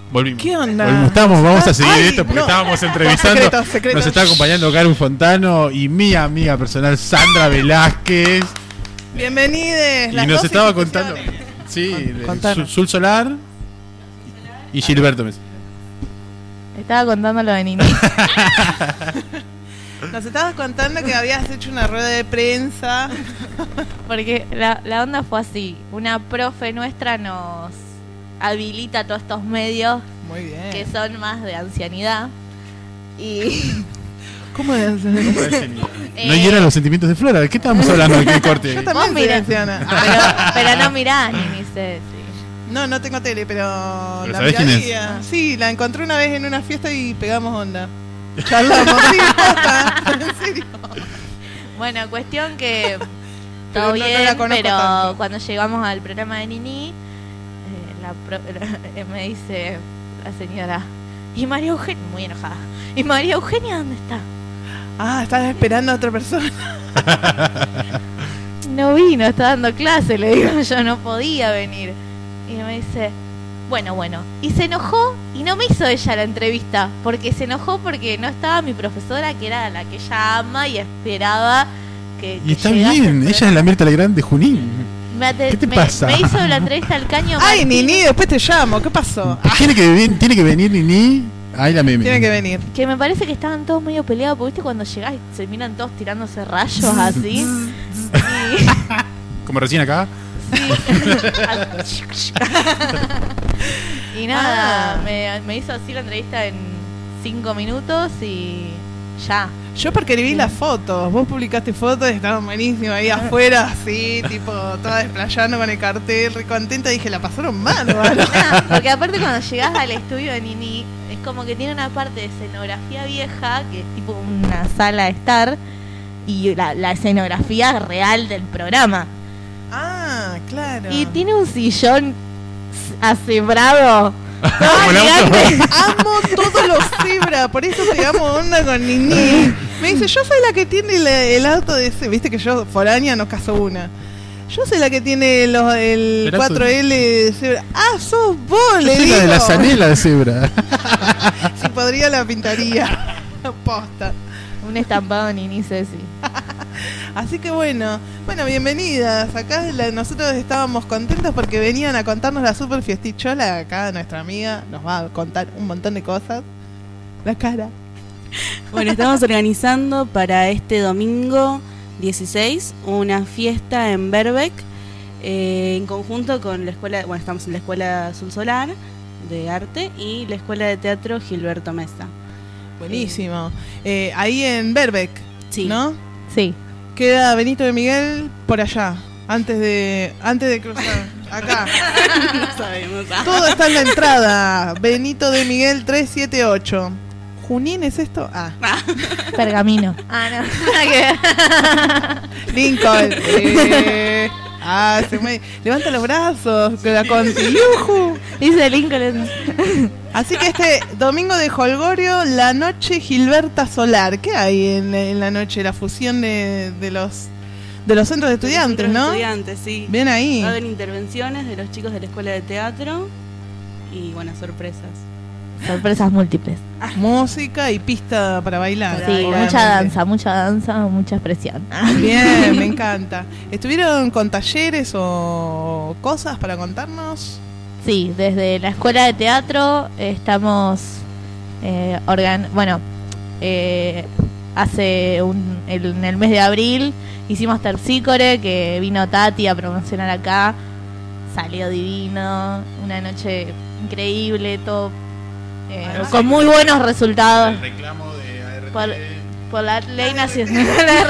Volvimos. ¿Qué onda? Vamos a seguir esto porque estábamos entrevistando. Secretos. Nos está acompañando Caru Fontano y mi amiga personal Sandra Velázquez. Bienvenides. Y nos estaba contando. Sí, Sul Solar y Gilberto Mesa. Estaba contando lo de Nini. Nos estabas contando que habías hecho una rueda de prensa. Porque la onda fue así. Una profe nuestra nos habilita todos estos medios. Muy bien. Que son más de ancianidad. Y... ¿Cómo de ancianidad? No hieran los sentimientos de Flora. ¿De qué estábamos hablando en el corte? Yo también soy anciana. Pero no mirás, Nini, sí. No tengo tele, pero la ¿sabés quién es? Sí, la encontré una vez en una fiesta y pegamos onda. Charlamos, sí, en serio. Bueno, cuestión que todo bien, pero tanto. Cuando llegamos al programa de Nini, me dice la señora, ¿y María Eugenia? Muy enojada. ¿Y María Eugenia dónde está? Ah, estabas esperando a otra persona. No vino, está dando clase, le digo, yo no podía venir. Y me dice, bueno, y se enojó y no me hizo ella la entrevista, porque se enojó porque no estaba mi profesora, que era la que ella ama y esperaba que y está bien, ella es la Mirta Legrand de Junín. ¿Qué te pasa? Me hizo la entrevista al Caño. Ay, Nini, después te llamo, ¿qué pasó? Tiene que venir Nini. Ahí la meme. Tiene que venir. Que me parece que estaban todos medio peleados, porque viste cuando llegás y se miran todos tirándose rayos así. Como recién acá. Sí. Y nada, me hizo así la entrevista en 5 minutos y ya. Yo porque vi las fotos, vos publicaste fotos y estaban buenísimas ahí afuera, así, tipo, toda desplayando con el cartel, re contenta, dije, la pasaron mal, ¿vale? Porque aparte cuando llegás al estudio de Nini, es como que tiene una parte de escenografía vieja, que es tipo una sala de estar, y la escenografía real del programa. Ah, claro. Y tiene un sillón acebrado. Amo todos los cebra, por eso pegamos onda con Nini. Me dice, yo soy la que tiene el auto de ese, viste que yo foránea no caso una. Yo soy la que tiene el 4L de cebra. Ah, sos vos, le digo. La de la zanela de cebra. Si podría la pintaría. Posta. Un estampado Nini Ceci. Así que bueno, bienvenidas. Acá nosotros estábamos contentos porque venían a contarnos la super fiestichola. Acá nuestra amiga nos va a contar un montón de cosas. La cara. Bueno, estamos organizando para este domingo 16 una fiesta en Berbeck en conjunto con la escuela, estamos en la Escuela Sul Solar de Arte y la Escuela de Teatro Gilberto Mesa. Buenísimo. Ahí en Berbeck, sí. ¿no? Sí. Queda Benito de Miguel por allá, antes de cruzar. Acá. No sabemos. Todo está en la entrada. Benito de Miguel 378. ¿Junín es esto? Ah. Pergamino. No. Lincoln. Levanta los brazos. Que la contigo. Dice Lincoln. Así que este domingo de Holgorio, la noche Gilberta Solar. ¿Qué hay en la noche? La fusión de los centros de estudiantes, ¿no? Estudiantes, sí. Bien ahí. Va a haber intervenciones de los chicos de la escuela de teatro y buenas sorpresas. Sorpresas múltiples. Música y pista para bailar. Sí, mucha danza, mucha expresión. Bien, me encanta. ¿Estuvieron con talleres o cosas para contarnos? Sí, desde la escuela de teatro estamos en el mes de abril hicimos Terpsícore, que vino Tati a promocionar acá. Salió divino, una noche increíble, todo con muy buenos resultados. El reclamo de por la ley nacional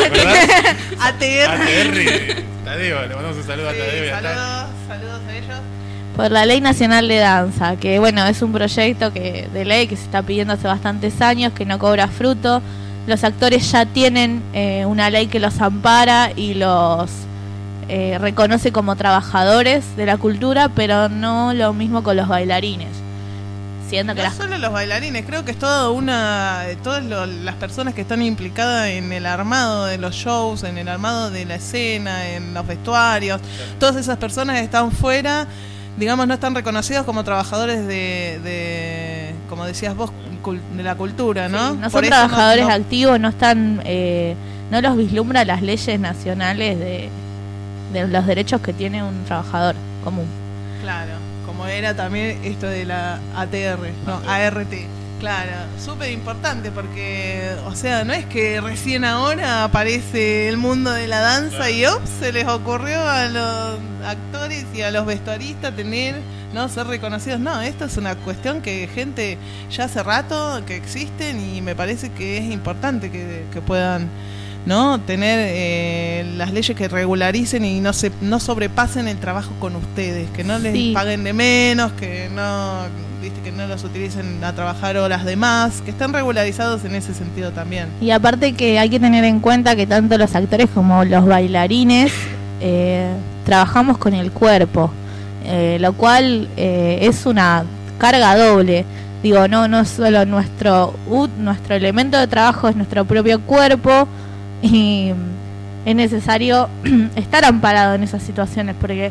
ATR. Tadeo, le mandamos un saludo a Tadeo. Saludos a ellos. Por la Ley Nacional de Danza, que bueno, es un proyecto de ley que se está pidiendo hace bastantes años, que no cobra fruto. Los actores ya tienen una ley que los ampara y los reconoce como trabajadores de la cultura, pero no lo mismo con los bailarines. Siendo que no solo los bailarines, creo que es todas las personas que están implicadas en el armado de los shows, en el armado de la escena, en los vestuarios, todas esas personas están fuera digamos, no están reconocidos como trabajadores de como decías vos, de la cultura, ¿no? Sí, no son trabajadores activos, no están, no los vislumbra las leyes nacionales de los derechos que tiene un trabajador común. Claro, como era también esto de la ART. Claro, súper importante porque, o sea, no es que recién ahora aparece el mundo de la danza y se les ocurrió a los actores y a los vestuaristas ser reconocidos. No, esto es una cuestión que gente ya hace rato que existen y me parece que es importante que puedan, ¿no?, tener las leyes que regularicen y no sobrepasen el trabajo con ustedes, que no les paguen de menos, que no los utilicen a trabajar horas de más, que estén regularizados en ese sentido también. Y aparte que hay que tener en cuenta que tanto los actores como los bailarines trabajamos con el cuerpo, lo cual es una carga doble. Digo, no solo nuestro elemento de trabajo es nuestro propio cuerpo, y es necesario estar amparado en esas situaciones, porque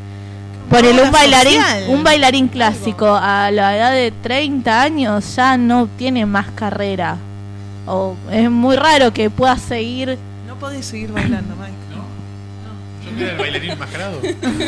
un bailarín clásico a la edad de 30 años ya no tiene más carrera, o es muy raro que pueda seguir. No podés seguir bailando, Mike. No. Yo era el bailarín enmascarado.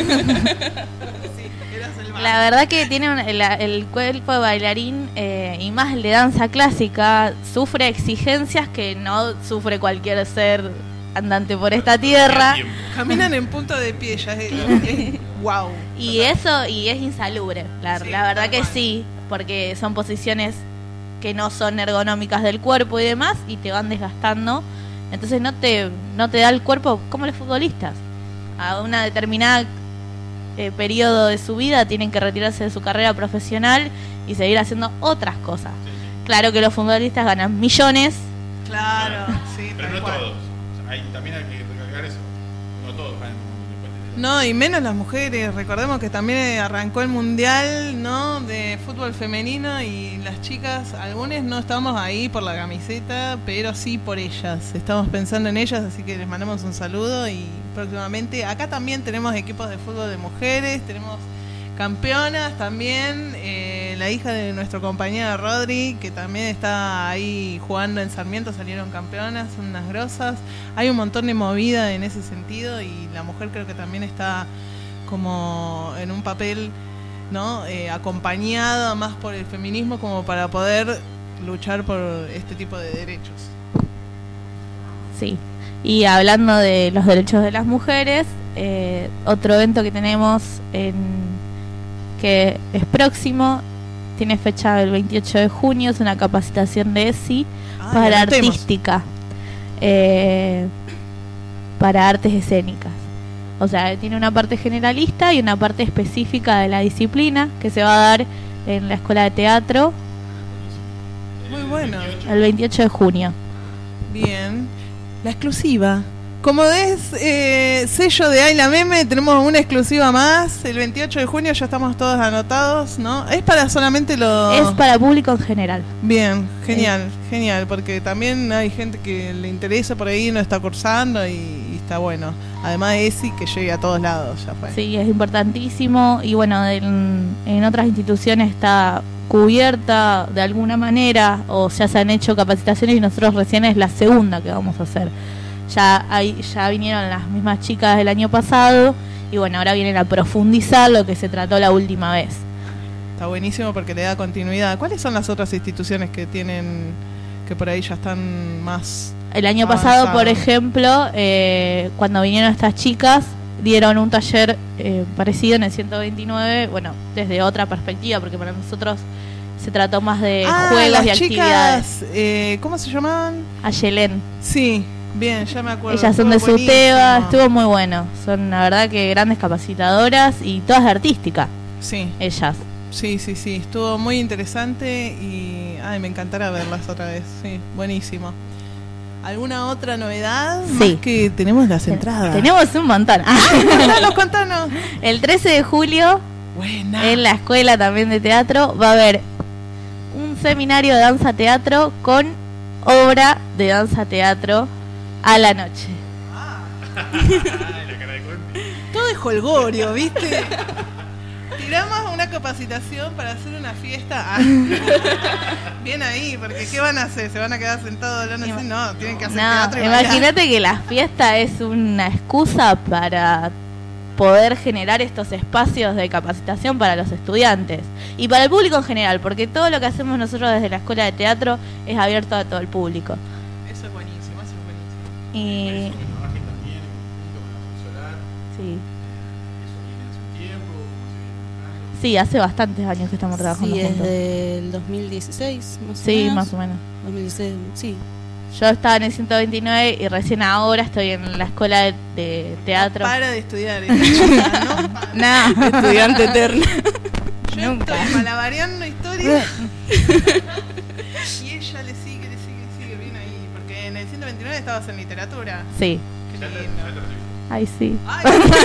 La verdad que tiene el cuerpo de bailarín, y más el de danza clásica, sufre exigencias que no sufre cualquier ser andante por esta tierra. Caminan en punto de pie, ya es wow. Y eso, y es insalubre, la verdad que sí, porque son posiciones que no son ergonómicas del cuerpo y demás, y te van desgastando. Entonces no te da el cuerpo como los futbolistas. A una determinada periodo de su vida tienen que retirarse de su carrera profesional y seguir haciendo otras cosas. Claro que los futbolistas ganan millones. Claro, sí, pero no todos. También hay que recalcar eso. No todos ganan. No, y menos las mujeres. Recordemos que también arrancó el mundial, ¿no?, de fútbol femenino, y las chicas, algunas no estamos ahí por la camiseta, pero sí por ellas. Estamos pensando en ellas, así que les mandamos un saludo. Y próximamente acá también tenemos equipos de fútbol de mujeres, tenemos campeonas también, la hija de nuestro compañero Rodri, que también está ahí jugando en Sarmiento, salieron campeonas, son unas grosas. Hay un montón de movida en ese sentido, y la mujer creo que también está como en un papel, ¿no?, acompañada más por el feminismo como para poder luchar por este tipo de derechos. Sí, y hablando de los derechos de las mujeres, otro evento que tenemos que es próximo, tiene fecha el 28 de junio, es una capacitación de ESI para artística, para artes escénicas. O sea, tiene una parte generalista y una parte específica de la disciplina que se va a dar en la Escuela de Teatro. Muy bueno. El 28 de junio. Bien. La exclusiva. Como es sello de Ayla Meme, tenemos una exclusiva más. El 28 de junio ya estamos todos anotados, ¿no? ¿Es para solamente los...? Es para público en general. Bien, genial, genial. Porque también hay gente que le interesa por ahí, no está cursando y está bueno. Además de ESI, que llegue a todos lados, ya fue. Sí, es importantísimo. Y bueno, en otras instituciones está cubierta de alguna manera, o ya se han hecho capacitaciones y nosotros recién es la segunda que vamos a hacer. Ya vinieron las mismas chicas del año pasado y bueno, ahora vienen a profundizar lo que se trató la última vez. Está buenísimo porque le da continuidad. ¿Cuáles son las otras instituciones que tienen, que por ahí ya están más El año pasado, por ejemplo, cuando vinieron estas chicas, dieron un taller parecido en el 129, bueno, desde otra perspectiva, porque para nosotros se trató más de juegos y actividades. ¿Cómo se llamaban? Ayelén. Sí. Bien, ya me acuerdo. Ellas son de Suteba, estuvo muy bueno. Son, la verdad, que grandes capacitadoras y todas de artística. Sí. Ellas. Sí, estuvo muy interesante y me encantará verlas otra vez. Sí, buenísimo. ¿Alguna otra novedad? Sí. Más que tenemos las entradas. Tenemos un montón. Contanos. El 13 de julio, en la escuela también de teatro, va a haber un seminario de danza-teatro con obra de danza-teatro a la noche. Todo es jolgorio, ¿viste? tiramos una capacitación para hacer una fiesta. Bien ahí, porque ¿qué van a hacer? ¿Se van a quedar sentados hablando así? No, tienen que hacer teatro y imagínate que la fiesta es una excusa para poder generar estos espacios de capacitación para los estudiantes y para el público en general, porque todo lo que hacemos nosotros desde la Escuela de Teatro es abierto a todo el público. Eso es buenísimo, eso es buenísimo. Y... sí. Sí, hace bastantes años que estamos trabajando juntos. Desde el 2016, más o menos. Sí, más o menos. 2016, sí. Yo estaba en el 129 y recién ahora estoy en la escuela de teatro. No para de estudiar. No, estudiante eterna. Yo estoy malabareando historia. Y ella le sigue, bien ahí. Porque en el 129 estabas en literatura. Sí. Qué lindo. Ay, sí. Ay,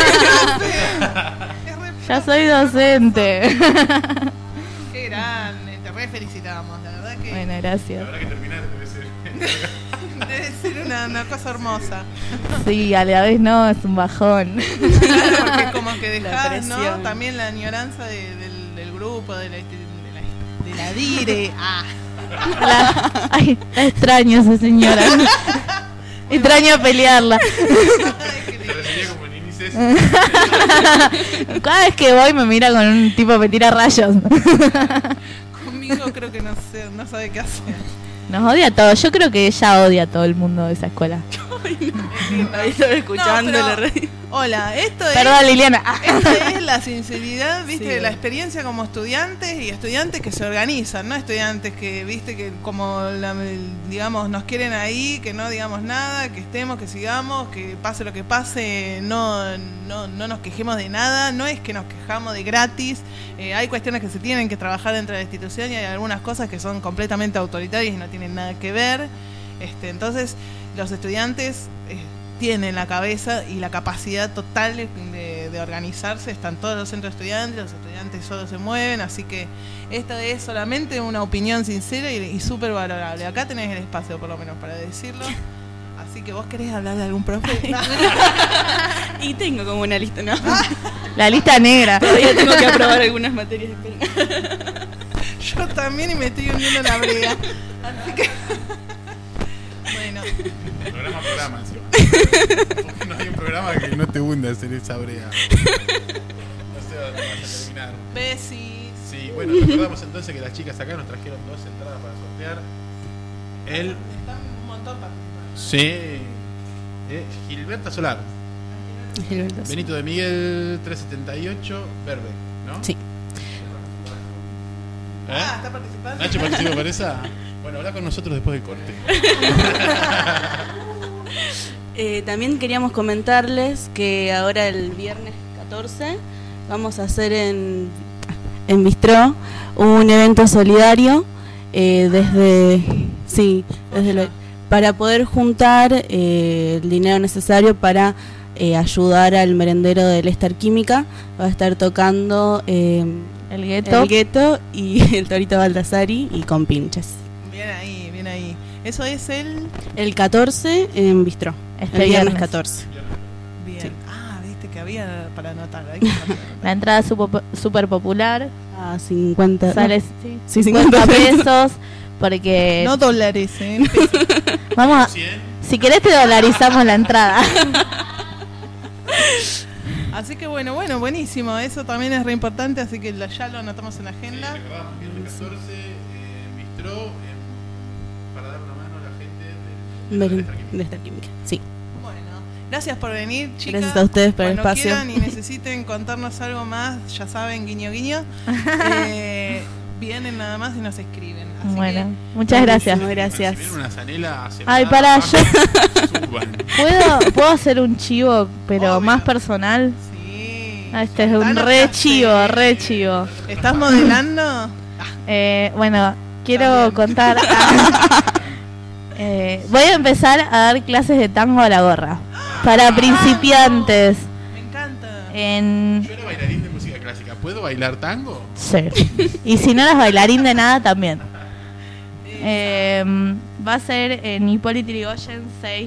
ya soy docente. Qué grande, te re felicitamos, la verdad que... Bueno, gracias. La verdad que terminar debe ser una cosa hermosa. Sí, a la vez no, es un bajón. Claro, porque como que dejás, ¿no? También la añoranza del grupo, de la dire. Ay, la extraño esa señora. Extraño pelearla. Cada vez que voy me mira con un tipo que me tira rayos. Conmigo creo que no sabe qué hacer. Nos odia a todos. Yo creo que ella odia a todo el mundo de esa escuela. Ahí estoy escuchando la red. Hola, esto Perdón, Liliana. Esta es la sinceridad, viste, de la experiencia como estudiantes y estudiantes que se organizan, no estudiantes que, viste, que como digamos nos quieren ahí, que no digamos nada, que estemos, que sigamos, que pase lo que pase, no nos quejemos de nada. No es que nos quejamos de gratis. Hay cuestiones que se tienen que trabajar dentro de la institución y hay algunas cosas que son completamente autoritarias y no tienen nada que ver. Entonces los estudiantes tienen la cabeza y la capacidad total de organizarse. Están todos los centros de estudiantes, los estudiantes solo se mueven, así que esta es solamente una opinión sincera y súper valorable. Acá tenés el espacio por lo menos para decirlo. Así que vos querés hablar de algún profe. Y tengo como una lista, ¿no? La lista negra. Todavía tengo que aprobar algunas materias. Yo también y me estoy hundiendo en la brea. Así que... bueno. Programa encima. No hay un programa que no te hunda hacer esa brea. No sé dónde vas a terminar. Besis. Sí, bueno, recordamos entonces que las chicas acá nos trajeron 2 entradas para sortear. Están un montón para... Sí. Gilberta Solar. Benito de Miguel 378, Verbeck, ¿no? Sí. ¿Está participando? ¿Nacho participó para esa? Bueno, habla con nosotros después del corte. También queríamos comentarles que ahora el viernes 14 vamos a hacer en Bistró un evento solidario para poder juntar el dinero necesario para ayudar al merendero del Ester Química. Va a estar tocando el Gueto y el Torito Baldassari y con pinches. Bien ahí, bien ahí. Eso es el 14 en Bistró. El viernes 14. Bien. Sí. Viste que había para anotar. La entrada es súper popular. 50. Sale sí, 50 pesos. Porque... no dólares, Vamos a... Si querés te dolarizamos la entrada. Así que bueno, buenísimo. Eso también es re importante, así que ya lo anotamos en la agenda. Sí, recordamos que el 14 Bistró para dar una mano a la gente de Ester Química. Sí. Bueno, gracias por venir, chicas. Gracias a ustedes por el espacio. Quieran y necesiten contarnos algo más, ya saben, guiño guiño. Vienen nada más y nos escriben. Así bueno, muchas gracias. Gracias. Si viene una zanela, ay, para, yo ¿Puedo hacer un chivo, pero obvio, más personal? Sí. Este es un re chivo. ¿Estás modelando? Bueno, quiero contar. Voy a empezar a dar clases de tango a la gorra para principiantes. Me encanta. Yo era bailarín de música clásica. ¿Puedo bailar tango? Sí. Y si no eras bailarín de nada, también. Va a ser en Hipólito Yrigoyen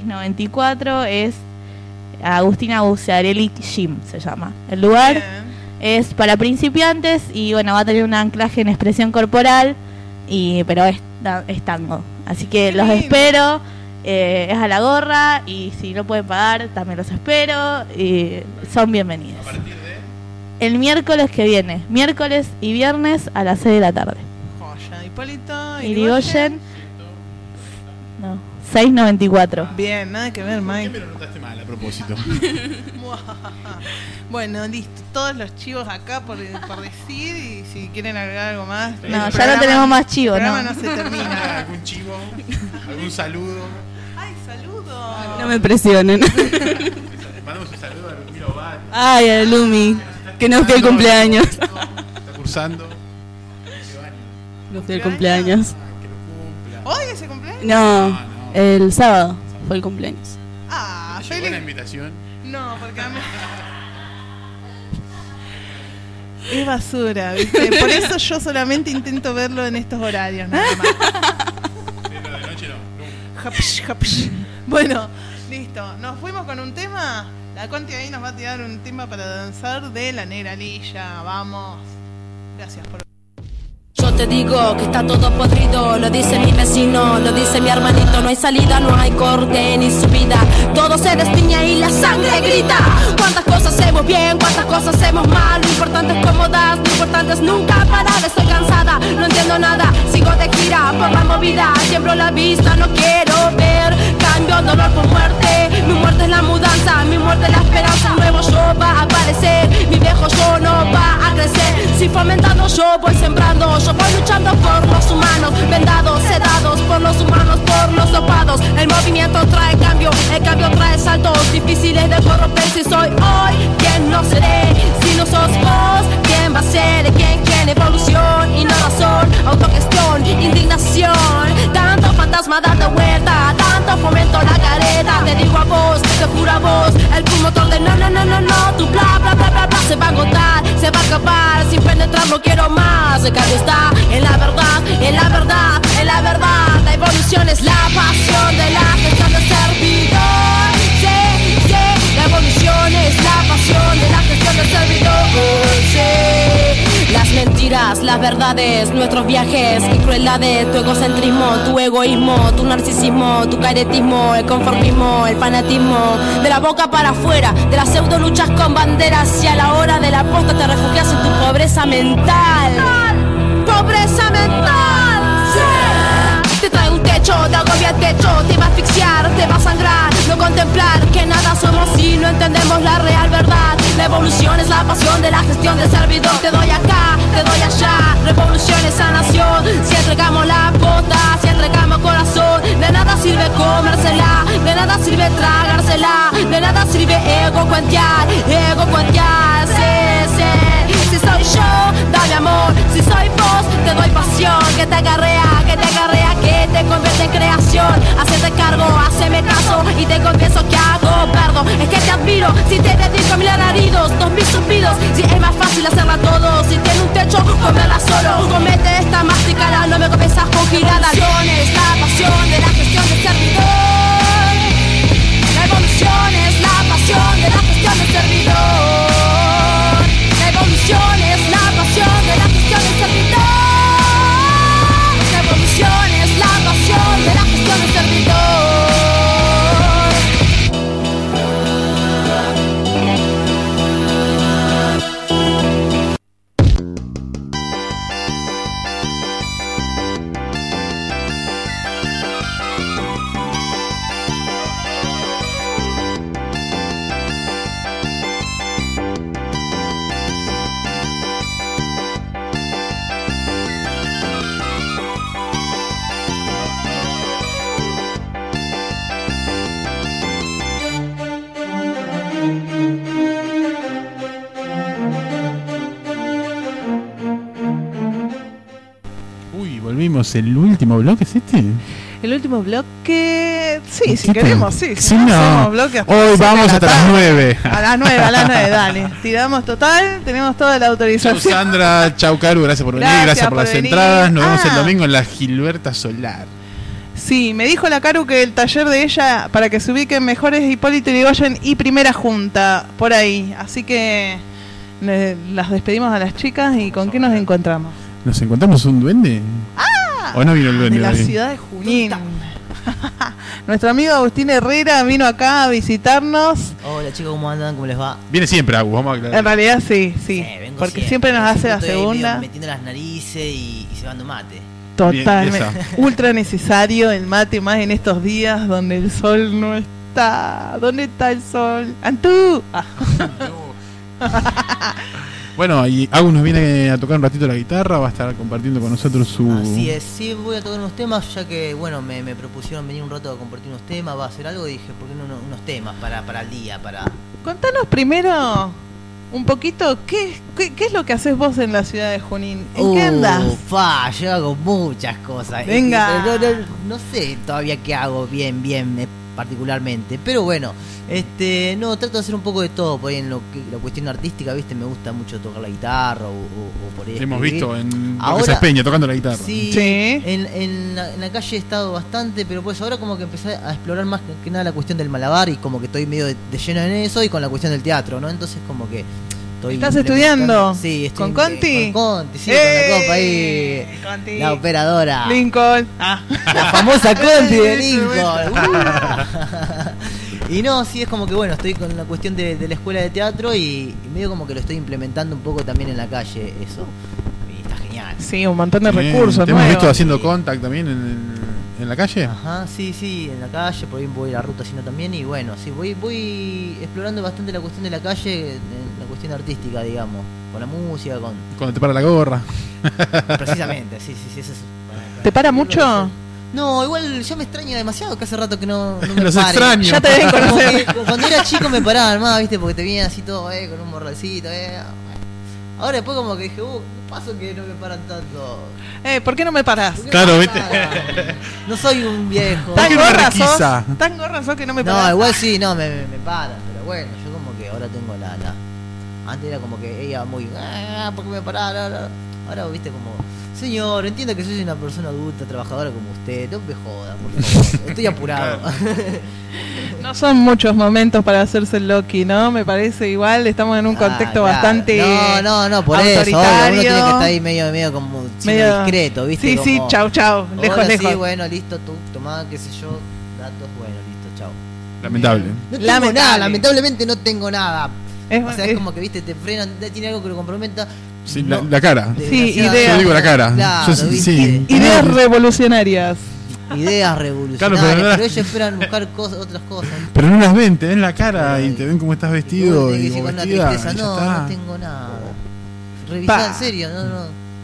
694. Es Agustina Buciarelli Gym, se llama el lugar. Es para principiantes y bueno, va a tener un anclaje en expresión corporal, pero es tango. Así que los espero, es a la gorra y si no pueden pagar también los espero y son bienvenidos. ¿A partir de? El miércoles que viene, miércoles y viernes a las 6 de la tarde. Joya, Hipólito, Irigoyen. No, 694. Bien, nada que ver, Mike. ¿Por qué me lo notaste mal a propósito? Bueno, listo. Todos los chivos acá por decir y si quieren agregar algo más. No, ya no tenemos más chivos, el programa no. no se termina. ¿Algún chivo? ¿Algún saludo? ¡Ay, saludo! No me presionen. Mandamos un saludo a Lumiro Bat. Ay, a Lumi, que nos dio el cumpleaños. Está cursando. Nos dio el cumpleaños. ¿Hoy ese cumpleaños? No, el sábado fue el cumpleaños. Ah, ¿Llegó la invitación? No, porque a mí... Es basura, ¿viste? Por eso yo solamente intento verlo en estos horarios, nada más. Pero de noche no. Japsh, japsh. Bueno, listo. Nos fuimos con un tema. La Conti ahí nos va a tirar un tema para danzar de La Negra Lilla. Vamos. Gracias por... Yo te digo que está todo podrido, lo dice mi vecino, lo dice mi hermanito. No hay salida, no hay corte ni subida, todo se despiña y la sangre grita. Cuántas cosas hacemos bien, cuántas cosas hacemos mal. Lo importante es cómo das, lo importante es nunca parar. Estoy cansada, no entiendo nada, sigo de gira por la movida. Siembro la vista, no quiero ver cambio, dolor por muerte. Mi muerte es la mudanza, mi muerte es la esperanza. Un nuevo yo va a aparecer, mi viejo yo no va a crecer. Si fomentando yo voy sembrando, yo voy luchando por los humanos, vendados, sedados por los humanos, por los dopados. El movimiento trae cambio, el cambio trae saltos difíciles de corromper. Si soy hoy, ¿quién no seré? Si no sos vos, ¿quién va a ser? ¿Quién? Evolución y no razón, autogestión, indignación. Tanto fantasma dando vuelta, tanto fomento la careta. Te digo a vos, te juro a vos, el tu motor de no, tu bla, bla, bla, bla, bla. Se va a agotar, se va a acabar, sin penetrar no quiero más. El cambio está en la verdad, en la verdad, en la verdad. La evolución es la pasión de la gestión del servidor. Sí, sí, la evolución es la pasión de la gestión del servidor. Sí. Las mentiras, las verdades, nuestros viajes y crueldades, tu egocentrismo, tu egoísmo, tu narcisismo, tu caretismo, el conformismo, el fanatismo, de la boca para afuera, de las pseudo luchas con banderas y a la hora de la posta te refugias en tu pobreza mental. ¡Pobreza mental! ¡Sí! Te trae un techo, te agobia el techo, te va a asfixiar, te va a sangrar, no contemplar que nada somos si no entendemos la real verdad. La evolución es la pasión de la gestión del servidor. Te doy acá, te doy allá, revolución es sanación. Si entregamos la posta, si entregamos corazón, de nada sirve comérsela, de nada sirve tragársela, de nada sirve ego cuentear, sí, sí. Si soy yo, dame amor, si soy vos, te doy pasión, que te agarrea, que te convierte en creación. Hacete cargo, haceme caso y te confieso que hago perdón. Es que te admiro, si te dedico a mil alaridos, 2000 suspiros, si es más fácil hacerla todo. Si tiene un techo, comerla solo. Comete esta masticada, no me comienzas con giradas. La evolución es la pasión de la gestión del servidor. La evolución es la pasión de la gestión del servidor. La evolución es la pasión de la gestión del servidor. La evolución es la pasión de la gestión del servidor. Volvimos, el último bloque, ¿es este? El último bloque, sí, si queremos, sí. Si no, hoy vamos hasta las 9. A las 9, dale. Tiramos total, tenemos toda la autorización. Chau Sandra, chau Caru, gracias por venir, gracias por las entradas. Nos vemos el domingo en la Gilberta Solar. Sí, me dijo la Caru que el taller de ella, para que se ubiquen mejor, es Hipólito Yrigoyen y Primera Junta, por ahí. Así que las despedimos a las chicas y ¿con qué nos encontramos? ¿Nos encontramos un duende? ¡Ah! ¿O no vino el duende? De la ciudad de Junín. Nuestro amigo Agustín Herrera vino acá a visitarnos. Hola chicos, ¿cómo andan? ¿Cómo les va? Viene siempre, Agus, vamos a aclarar. En realidad sí. Porque siempre nos hace la segunda. Metiendo las narices y cebando mate. Totalmente. Ultra necesario el mate, más en estos días donde el sol no está. ¿Dónde está el sol? ¡Antú! Bueno, y Agus nos viene a tocar un ratito la guitarra, va a estar compartiendo con nosotros su... Así es, sí, voy a tocar unos temas, ya que, bueno, me propusieron venir un rato a compartir unos temas, va a hacer algo, y dije, ¿por qué no unos temas para el día? Contanos primero un poquito, ¿qué es lo que haces vos en la ciudad de Junín? ¿En qué andás? Yo hago muchas cosas. Venga. No sé todavía qué hago bien, particularmente, pero bueno, no, trato de hacer un poco de todo por ahí en la cuestión artística, viste, me gusta mucho tocar la guitarra o por ahí. Hemos visto en Esa Peña tocando la guitarra. Sí. En la calle he estado bastante, pero pues ahora como que empecé a explorar más que nada la cuestión del malabar y como que estoy medio de lleno en eso y con la cuestión del teatro, ¿no? Entonces como que ¿estás estudiando? Sí, estoy ¿Con Conti? Con Conti, sí, con la copa ahí. Conti. La operadora. Lincoln. La famosa Conti de Lincoln. Y no, sí, es como que bueno, estoy con la cuestión de la escuela de teatro y medio como que lo estoy implementando un poco también en la calle, eso. Y está genial. Sí, un montón de recursos. ¿Te hemos visto haciendo contact también en la calle? Ajá, sí, en la calle, por ahí voy a la ruta haciendo también y bueno, sí, voy explorando bastante la cuestión de la calle, la cuestión artística, digamos, con la música, cuando te para la gorra. Precisamente, sí, eso es. ¿Te para mucho? No, igual ya me extraña demasiado, que hace rato que no me Los pare. extraño. Ya te deben conocer. Cuando era chico me paraban más, viste, porque te venían así todo, con un morralcito, Ahora después como que dije, ¿qué pasó que no me paran tanto? ¿Por qué no me parás? Claro, viste. No soy un viejo. Tan gorra sos que no me parás. No, igual sí, no, me paran, pero bueno, yo como que ahora tengo Antes era como que ella muy, ¿por qué me parás? Ahora, viste, como... Señor, entiendo que soy una persona adulta, trabajadora como usted. No me joda, por favor. Estoy apurado. No son muchos momentos para hacerse el Loki, ¿no? Me parece igual. Estamos en un contexto bastante No, por autoritario. eso. Uno tiene que estar ahí medio como medio discreto, ¿viste? Sí, chau. Lejos. Sí, bueno, listo, tú tomá, qué sé yo, datos, bueno, listo, chau. Lamentable. No tengo nada, lamentablemente no tengo nada. O sea, es como que, viste, te frenan, tiene algo que lo comprometa. Sí, la cara. Sí, ideas. Yo digo la cara. Claro, sí. Ideas revolucionarias. Ideas revolucionarias, claro, pero ellos esperan buscar otras cosas. Pero no las ven, te ven la cara y te ven cómo estás vestido y con una vestida. Tristeza. No tengo nada. Revisá en serio, no.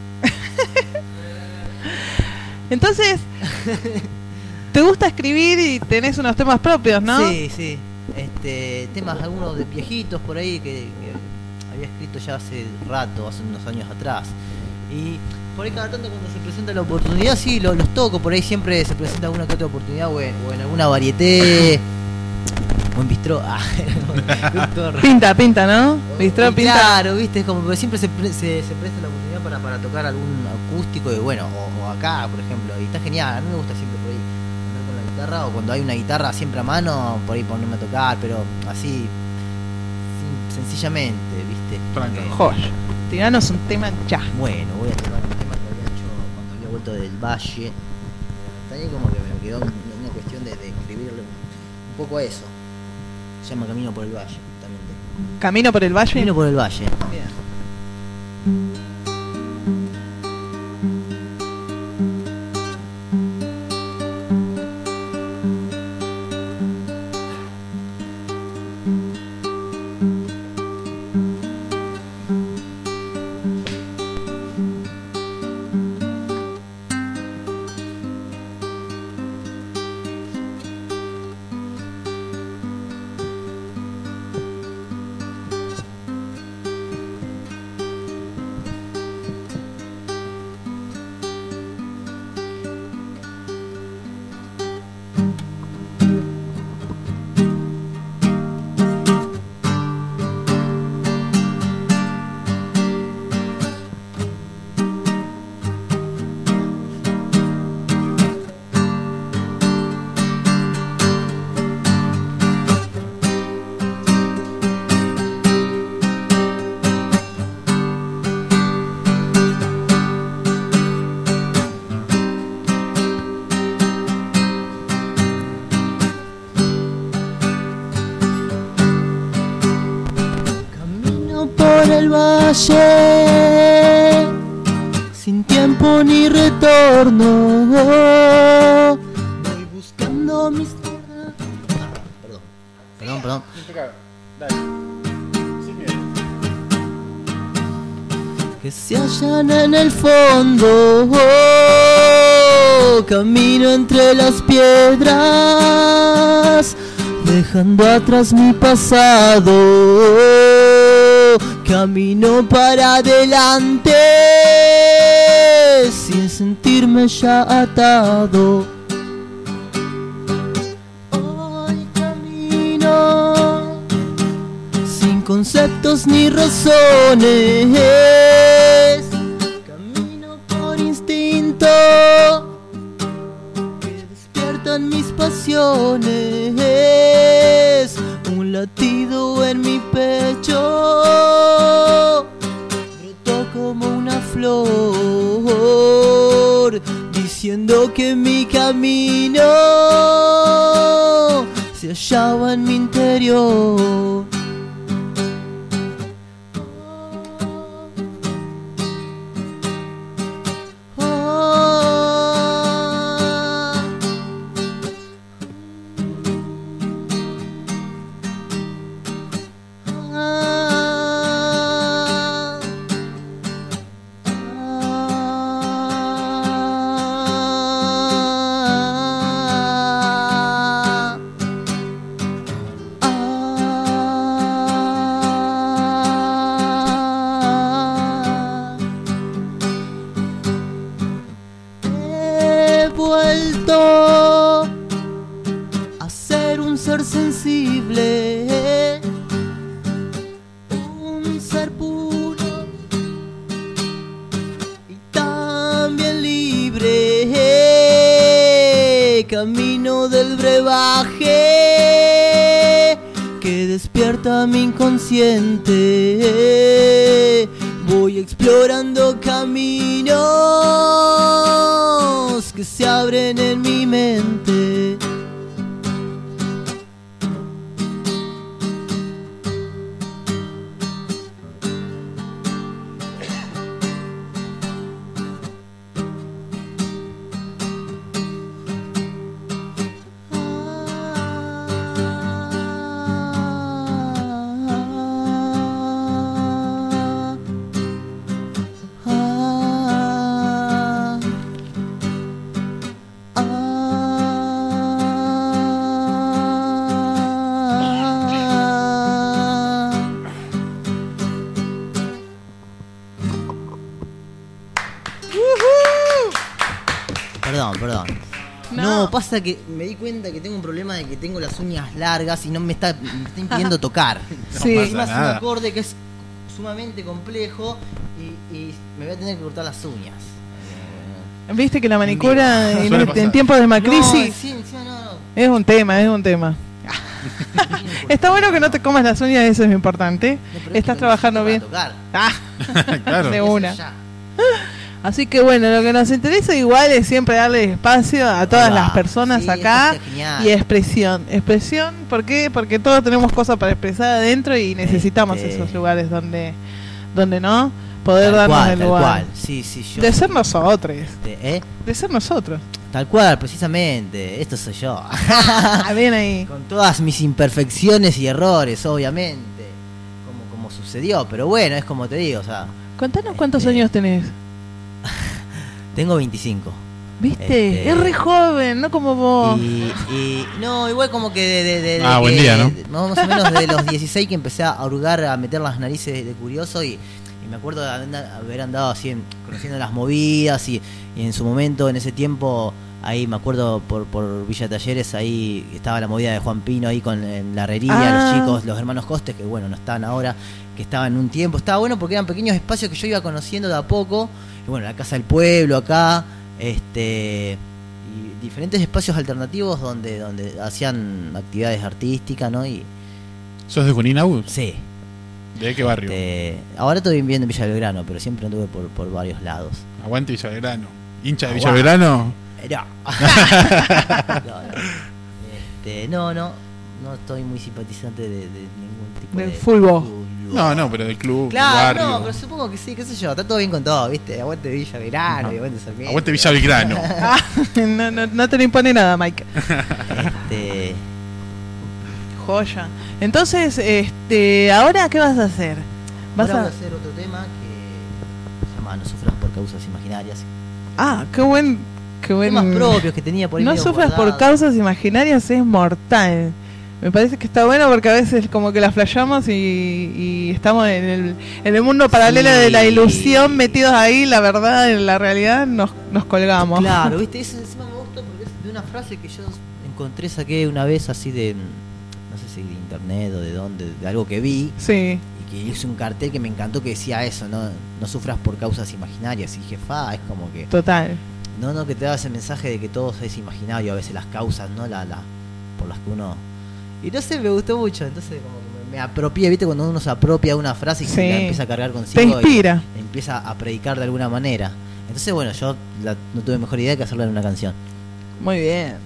Entonces, ¿te gusta escribir y tenés unos temas propios, no? Sí. Temas algunos de viejitos por ahí que había escrito ya hace rato, hace unos años atrás. Y por ahí cada tanto cuando se presenta la oportunidad, sí, los toco. Por ahí siempre se presenta alguna que otra oportunidad o en alguna varieté o en bistró. Pinta, ¿no? Bistró, pinta. Claro, viste, es como que siempre se presta la oportunidad para tocar algún acústico y bueno, o acá, por ejemplo. Y está genial, a mí me gusta siempre por ahí andar con la guitarra o cuando hay una guitarra siempre a mano, por ahí ponerme a tocar, pero así sencillamente, ¿viste? Joya. Tiranos un tema ya. Bueno, voy a tocar un tema que había hecho cuando había vuelto del valle. También como que me quedó una cuestión de escribirle un poco a eso. Se llama Camino por el Valle. También ¿Camino por el Valle? Camino por el Valle. Bien. valle sin tiempo ni retorno. Voy buscando mis... Perdón. Que se hallan en el fondo, camino entre las piedras, dejando atrás mi pasado, camino para adelante, sin sentirme ya atado. Hoy camino sin conceptos ni razones, camino por instinto, que despiertan mis pasiones, un latido en mi pecho, brotó como una flor, diciendo que mi camino se hallaba en mi interior. Camino del brebaje que despierta mi inconsciente. Voy explorando caminos que se abren en mi mente. Perdón. No, pasa que me di cuenta que tengo un problema de que tengo las uñas largas y no me está impidiendo tocar. Sí. Es más un acorde que es sumamente complejo y me voy a tener que cortar las uñas. ¿Viste que la manicura en tiempos de Macrisis? No. Es un tema. Está bueno que no te comas las uñas, eso es lo importante. Estás trabajando bien. Claro. De una. Así que bueno, lo que nos interesa igual es siempre darle espacio a todas las personas acá y expresión. ¿Por qué? Porque todos tenemos cosas para expresar adentro y necesitamos esos lugares donde no poder darnos el lugar. Sí, de ser nosotros. De ser nosotros. Tal cual, precisamente. Esto soy yo. Bien ahí. Con todas mis imperfecciones y errores, obviamente. Como sucedió. Pero bueno, es como te digo, o sea. Contanos cuántos años tenés. Tengo 25. ¿Viste? Es re joven, no como vos. Y no, igual como que buen día, ¿no? Más o menos de los 16 que empecé a hurgar, a meter las narices de curioso y me acuerdo de haber andado así conociendo las movidas y en su momento, en ese tiempo, ahí me acuerdo por Villa Talleres, ahí estaba la movida de Juan Pino ahí con la herrería, los chicos, los hermanos Costes, que bueno, no están ahora, que estaban en un tiempo, estaba bueno porque eran pequeños espacios que yo iba conociendo de a poco. Y bueno, la Casa del Pueblo acá, y diferentes espacios alternativos donde hacían actividades artísticas, ¿no? Y ¿sos de Junín, Agus? Sí. ¿De qué barrio? Ahora estoy viviendo en Villa Belgrano, pero siempre anduve por varios lados. Aguante Villa Belgrano. ¿Hincha de Villa Belgrano? No. No estoy muy simpatizante de ningún tipo del fútbol. No, pero del club, claro, del barrio. No, pero supongo que sí, qué sé yo, está todo bien con todo, ¿viste? Aguante Villa Belgrano, aguante Sarmiento. Aguante Villa Belgrano. No te lo impone nada, Mike. Joya. Entonces, ¿ahora qué vas a hacer? Ahora voy a hacer otro tema que se llama No sufras por causas imaginarias. Qué buen temas propios que tenía por ahí. No sufras por causas imaginarias es mortal. Me parece que está bueno porque a veces como que la flasheamos y estamos en el mundo paralelo de la ilusión metidos ahí, la verdad, en la realidad nos colgamos. Claro, viste, eso encima me gusta porque es de una frase que yo encontré, saqué una vez así de, no sé si de internet o de dónde, de algo que vi. Sí. Y que hice un cartel que me encantó que decía eso, no sufras por causas imaginarias. Y dije, es como que... Total. No, que te da ese mensaje de que todo es imaginario, a veces las causas, ¿no? Por las que uno... Y no sé, me gustó mucho, entonces como que me apropié, ¿viste? Cuando uno se apropia de una frase y sí. la empieza a cargar consigo. Te inspira. Y empieza a predicar de alguna manera. Entonces, bueno, yo no tuve mejor idea que hacerla en una canción. Muy bien.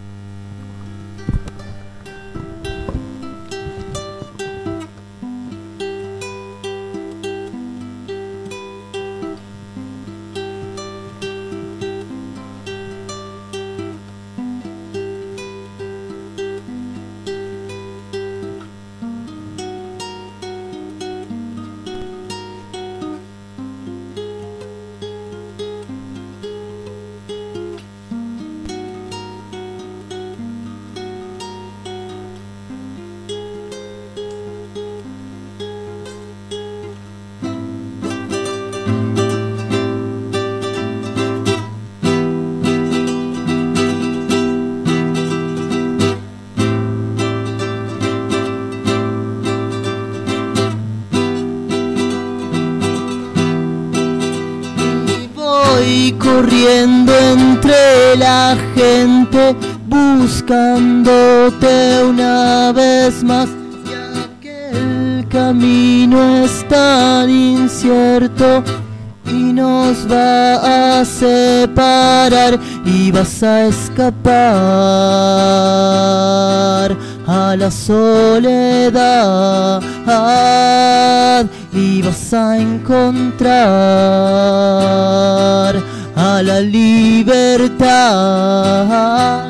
Corriendo entre la gente, buscándote una vez más, ya que el camino es tan incierto y nos va a separar y vas a escapar a la soledad y vas a encontrar a la libertad.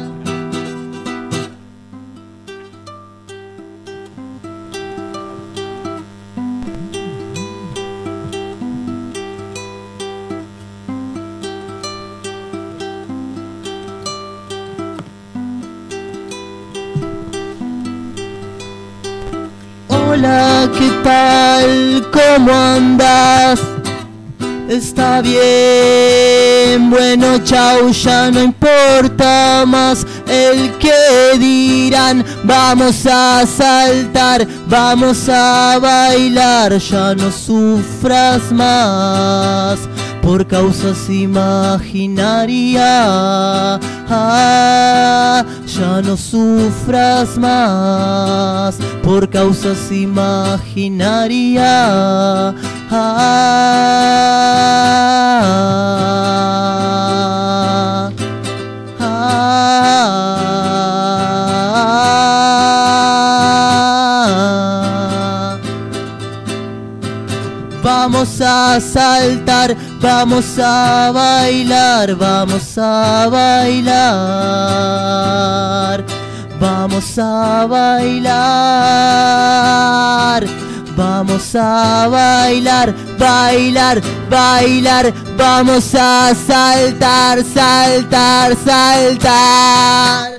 Hola, ¿qué tal? ¿Cómo andas? Está bien, bueno, chau, ya no importa más el que dirán. Vamos a saltar, vamos a bailar, ya no sufras más por causas imaginarias. Ya no sufras más por causas imaginarias. Vamos a saltar, vamos a bailar, vamos a bailar, vamos a bailar, vamos a bailar, bailar, bailar, vamos a saltar, saltar, saltar.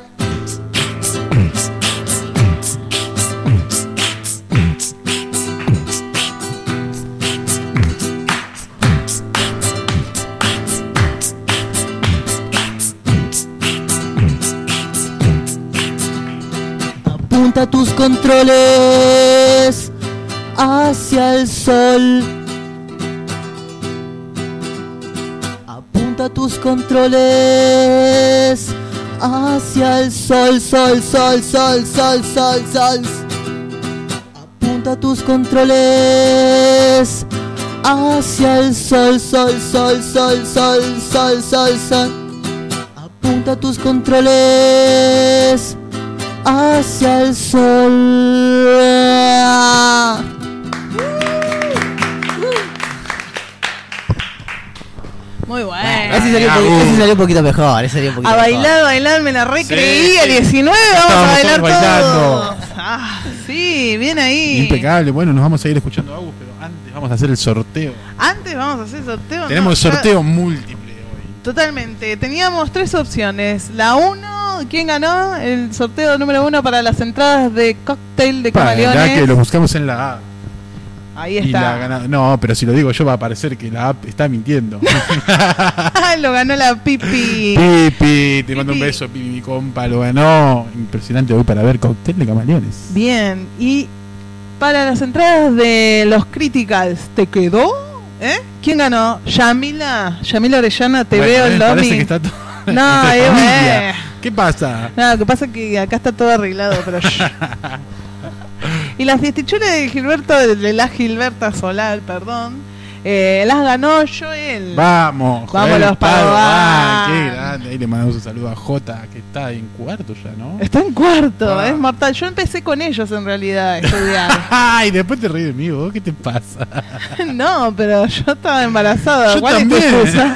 Apunta tus controles hacia el sol. Apunta tus controles hacia el sol, sol, sol, sol, sol, sol, sol. Apunta tus controles hacia el sol, sol, sol, sol, sol, sol, sol, sol. Apunta tus controles hacia el sol. Muy bueno. Ese salió un poquito mejor. A bailar, me la recreí. A 19 vamos a bailar todos. Sí, bien ahí. Impecable. Bueno, nos vamos a ir escuchando a Agus, pero antes vamos a hacer el sorteo. Antes vamos a hacer el sorteo. Tenemos sorteo múltiple hoy. Totalmente. Teníamos 3 opciones. La 1, ¿quién ganó? El sorteo número 1 para las entradas de Cóctel de Camaleones. Ya que lo buscamos en la app. Ahí está. No, pero si lo digo yo va a parecer que la app está mintiendo. Lo ganó la Pipi. Pipi, te mando un beso, Pipi, mi compa, lo ganó. Impresionante hoy para ver Cóctel de Camaleones. Bien, y para las entradas de los Criticals, ¿te quedó? ¿Quién ganó? Yamila Orellana, te veo el domingo. Parece que está todo. No, ¿Qué pasa? No, lo que pasa es que acá está todo arreglado, pero y las fiestichuelas de la Gilberta Solar, perdón, las ganó Joel. Vamos los Padovan. Qué grande. Ahí le mandamos un saludo a Jota, que está en cuarto ya, ¿no? Está en cuarto, es mortal. Yo empecé con ellos en realidad a estudiar. Y después te ríes de mí, ¿vos? ¿Qué te pasa? No, pero yo estaba embarazada. ¿Cuál es tu excusa?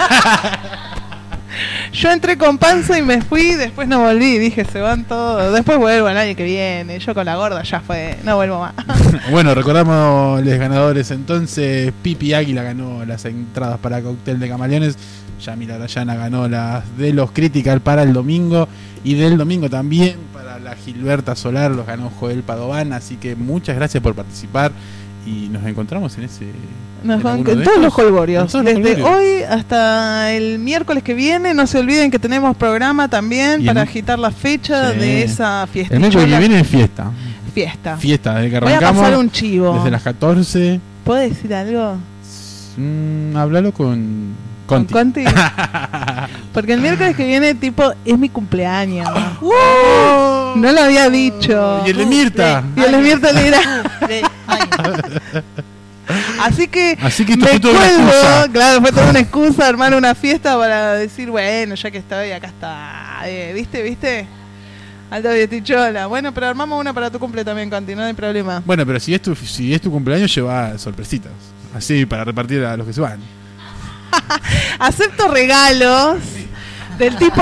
Yo entré con panza y me fui, después no volví, dije se van todos, después vuelvo el año que viene, yo con la gorda ya fue, no vuelvo más. Bueno, recordamos los ganadores entonces. Pipi Águila ganó las entradas para Cóctel de Camaleones, Yamila Orellana ganó las de los Critical para el domingo, y del domingo también para la Gilberta Solar los ganó Joel Padovan, así que muchas gracias por participar y nos encontramos en ese... En todos los holgorios. Desde hoy hasta el miércoles que viene, no se olviden que tenemos programa también para agitar la fecha de esa fiesta. El miércoles que viene es fiesta. Fiesta, desde que arrancamos. Voy a pasar un chivo. Desde las 14. ¿Puedo decir algo? Háblalo con Conti. Porque el miércoles que viene, es mi cumpleaños. No lo había dicho. Y el de Mirta. Y el de Mirta le dirá. Así que me cuelgo, claro, fue toda una excusa armar una fiesta para decir, bueno, ya que estoy, acá está, ¿viste? Alta fiestichola. Bueno, pero armamos una para tu cumple también, Conti, no hay problema. Bueno, pero si es tu cumpleaños, lleva sorpresitas, así para repartir a los que se van. Acepto regalos del tipo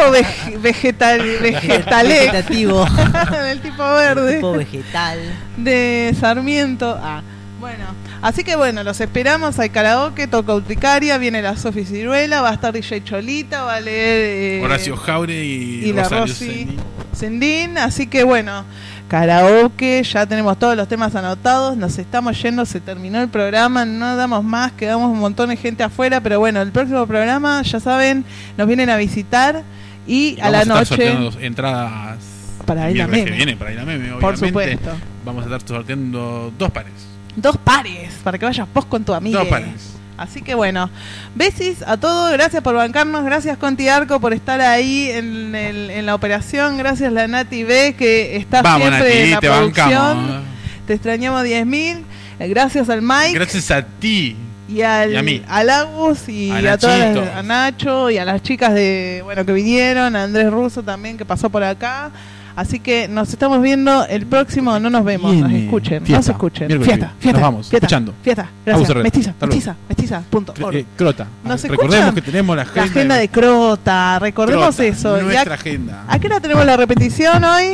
vegetativo. Del tipo verde. Tipo vegetal. De Sarmiento. Bueno, así que los esperamos. Hay karaoke, toca Urticaria, viene la Sofi Ciruela, va a estar DJ Cholita, va a leer Horacio Jaure y la Rosy Sendín. Así que karaoke, ya tenemos todos los temas anotados, nos estamos yendo, se terminó el programa, no damos más, quedamos un montón de gente afuera, pero el próximo programa, ya saben, nos vienen a visitar y a la noche sorteando entradas para ir a Meme. Para ir a Meme, obviamente. Por supuesto. Vamos a estar sorteando 2 pares. 2 pares, para que vayas vos con tu amiga. 2 pares. Así que besis a todos, gracias por bancarnos, gracias Conti Arco por estar ahí en la operación, gracias la Nati B que está siempre Nati, en la producción. Bancamos. Te extrañamos 10.000, gracias al Mike. Gracias a ti. Y a mí. Al Agus y a todas a Nacho y a las chicas que vinieron, a Andrés Russo también que pasó por acá. Así que nos estamos viendo el próximo, no nos vemos, nos escuchen, fiesta, nos escuchen. Fiesta, nos vamos, escuchando. Fiesta, gracias. Mestiza.org. Crota. Recordemos que tenemos la agenda de Crota, recordemos eso. Nuestra agenda. ¿A qué hora tenemos la repetición hoy?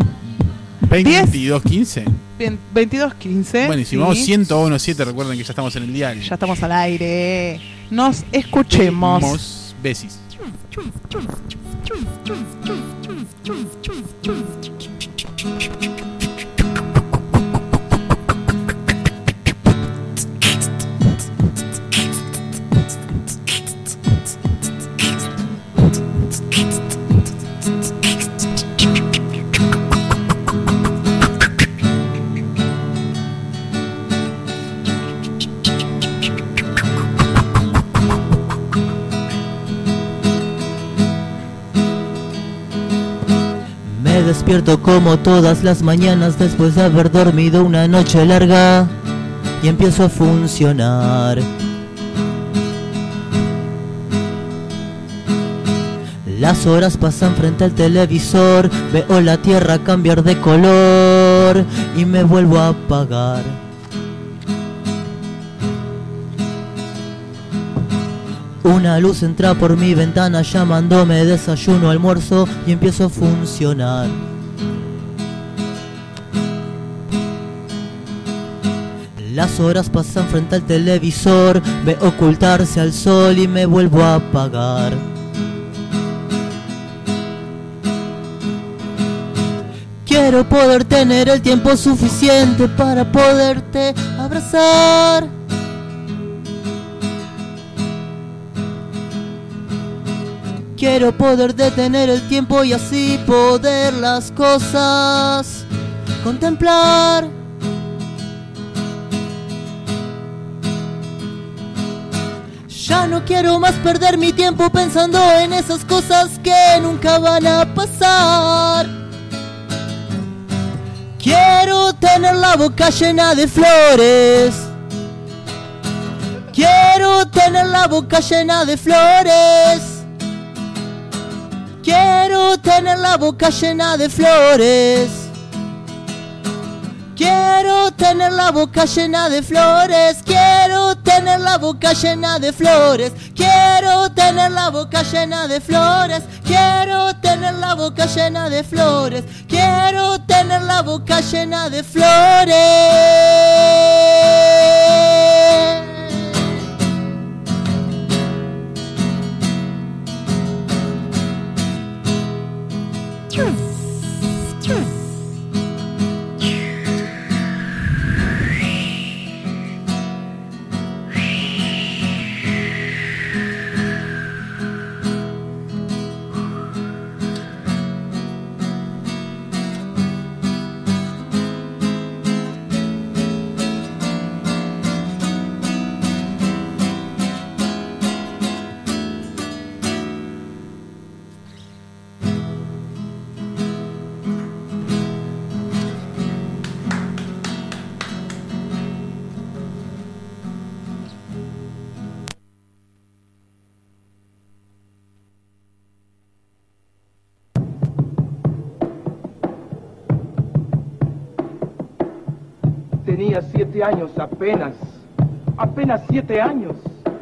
22:15. Bien, 22:15. Bueno, y si vamos 101.7, recuerden que ya estamos en el dial. Ya estamos al aire. Nos escuchemos. Besis. Me despierto como todas las mañanas después de haber dormido una noche larga y empiezo a funcionar. Las horas pasan frente al televisor, veo la tierra cambiar de color y me vuelvo a apagar. Una luz entra por mi ventana llamándome desayuno, almuerzo y empiezo a funcionar. Las horas pasan frente al televisor, veo ocultarse al sol y me vuelvo a apagar. Quiero poder tener el tiempo suficiente para poderte abrazar. Quiero poder detener el tiempo y así poder las cosas contemplar. Ya no quiero más perder mi tiempo pensando en esas cosas que nunca van a pasar. Quiero tener la boca llena de flores. Quiero tener la boca llena de flores. Quiero tener la boca llena de flores. Quiero tener la boca llena de flores. Quiero tener la boca llena de flores. Quiero tener la boca llena de flores. Quiero tener la boca llena de flores. Quiero tener la boca llena de flores. Tenía 7 años apenas 7 años.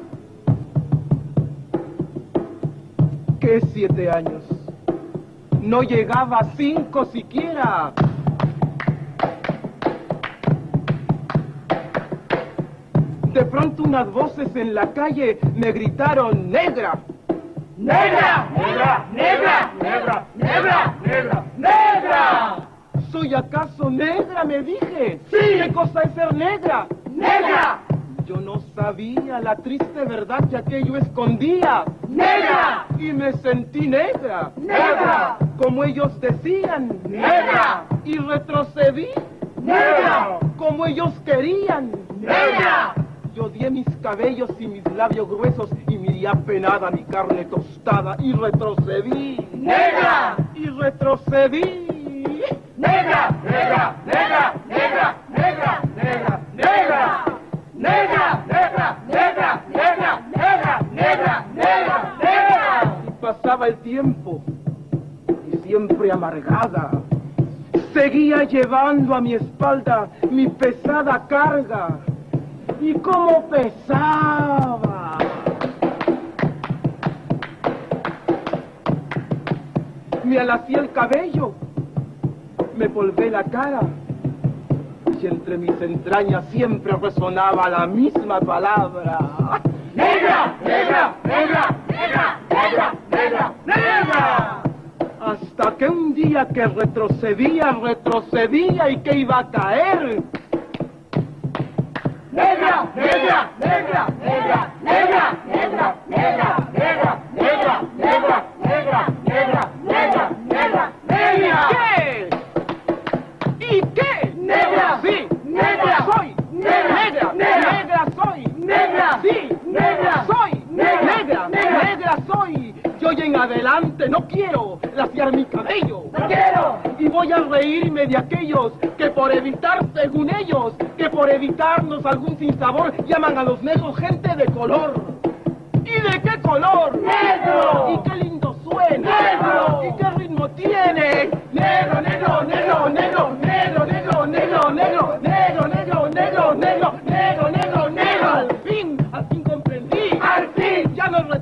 ¿Qué 7 años? No llegaba a 5 siquiera. De pronto unas voces en la calle me gritaron: ¡Negra! ¡Negra! ¡Negra! ¡Negra! ¡Negra! ¡Negra! ¡Negra! ¡Negra! ¿Soy acaso negra?, me dije. ¡Sí! ¿Qué cosa es ser negra? ¡Negra! Yo no sabía la triste verdad que aquello escondía. ¡Negra! Y me sentí negra. ¡Negra! Como ellos decían. ¡Negra! Y retrocedí. ¡Negra! Como ellos querían. ¡Negra! Yo odié mis cabellos y mis labios gruesos y miré apenada mi carne tostada y retrocedí. ¡Negra! Y retrocedí. ¡Negra! ¡Negra! ¡Negra! ¡Negra! ¡Negra! ¡Negra! ¡Negra! ¡Negra! ¡Negra! ¡Negra! ¡Negra! ¡Negra! ¡Negra! ¡Negra! ¡Negra! Y pasaba el tiempo y siempre amargada seguía llevando a mi espalda mi pesada carga. Y cómo pesaba. Me alacé el cabello, me polvé la cara, y entre mis entrañas siempre resonaba la misma palabra: ¡Negra! ¡Negra! ¡Negra! ¡Negra! ¡Negra! ¡Negra! ¡Negra! Hasta que un día que retrocedía y que iba a caer. ¡Negra! ¡Negra! ¡Negra! ¡Negra! ¡Negra! ¡Negra! ¡Negra! ¡Negra! ¡Negra! ¡Negra! ¡Negra! ¡Negra! ¡Negra! ¡Negra! ¡Negra! ¿Qué? ¿Y qué? ¡Negra! ¡Sí! ¡Negra soy! ¡Negra! ¡Negra soy! ¡Negra! ¡Sí! ¡Negra soy! ¡Negra! ¡Negra soy! Yo en adelante no quiero laciar mi cabello. ¡No quiero! Y voy a reírme de aquellos que por evitar, según ellos, que por evitarnos algún sinsabor llaman a los negros gente de color. ¿Y de qué color? ¡Negro! ¿Y qué lindo suena? ¡Negro! ¿Y qué ritmo tiene? ¡Negro, negro, negro, negro, negro, negro, negro, negro, negro, negro, negro, negro, negro, negro, negro! Al fin comprendí. Al fin ya no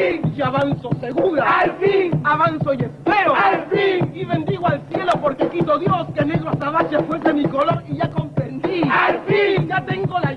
fin, y avanzo segura, al fin, avanzo y espero, al fin, y bendigo al cielo porque quito Dios que negro azabache fuese mi color y ya comprendí, al fin, ya tengo la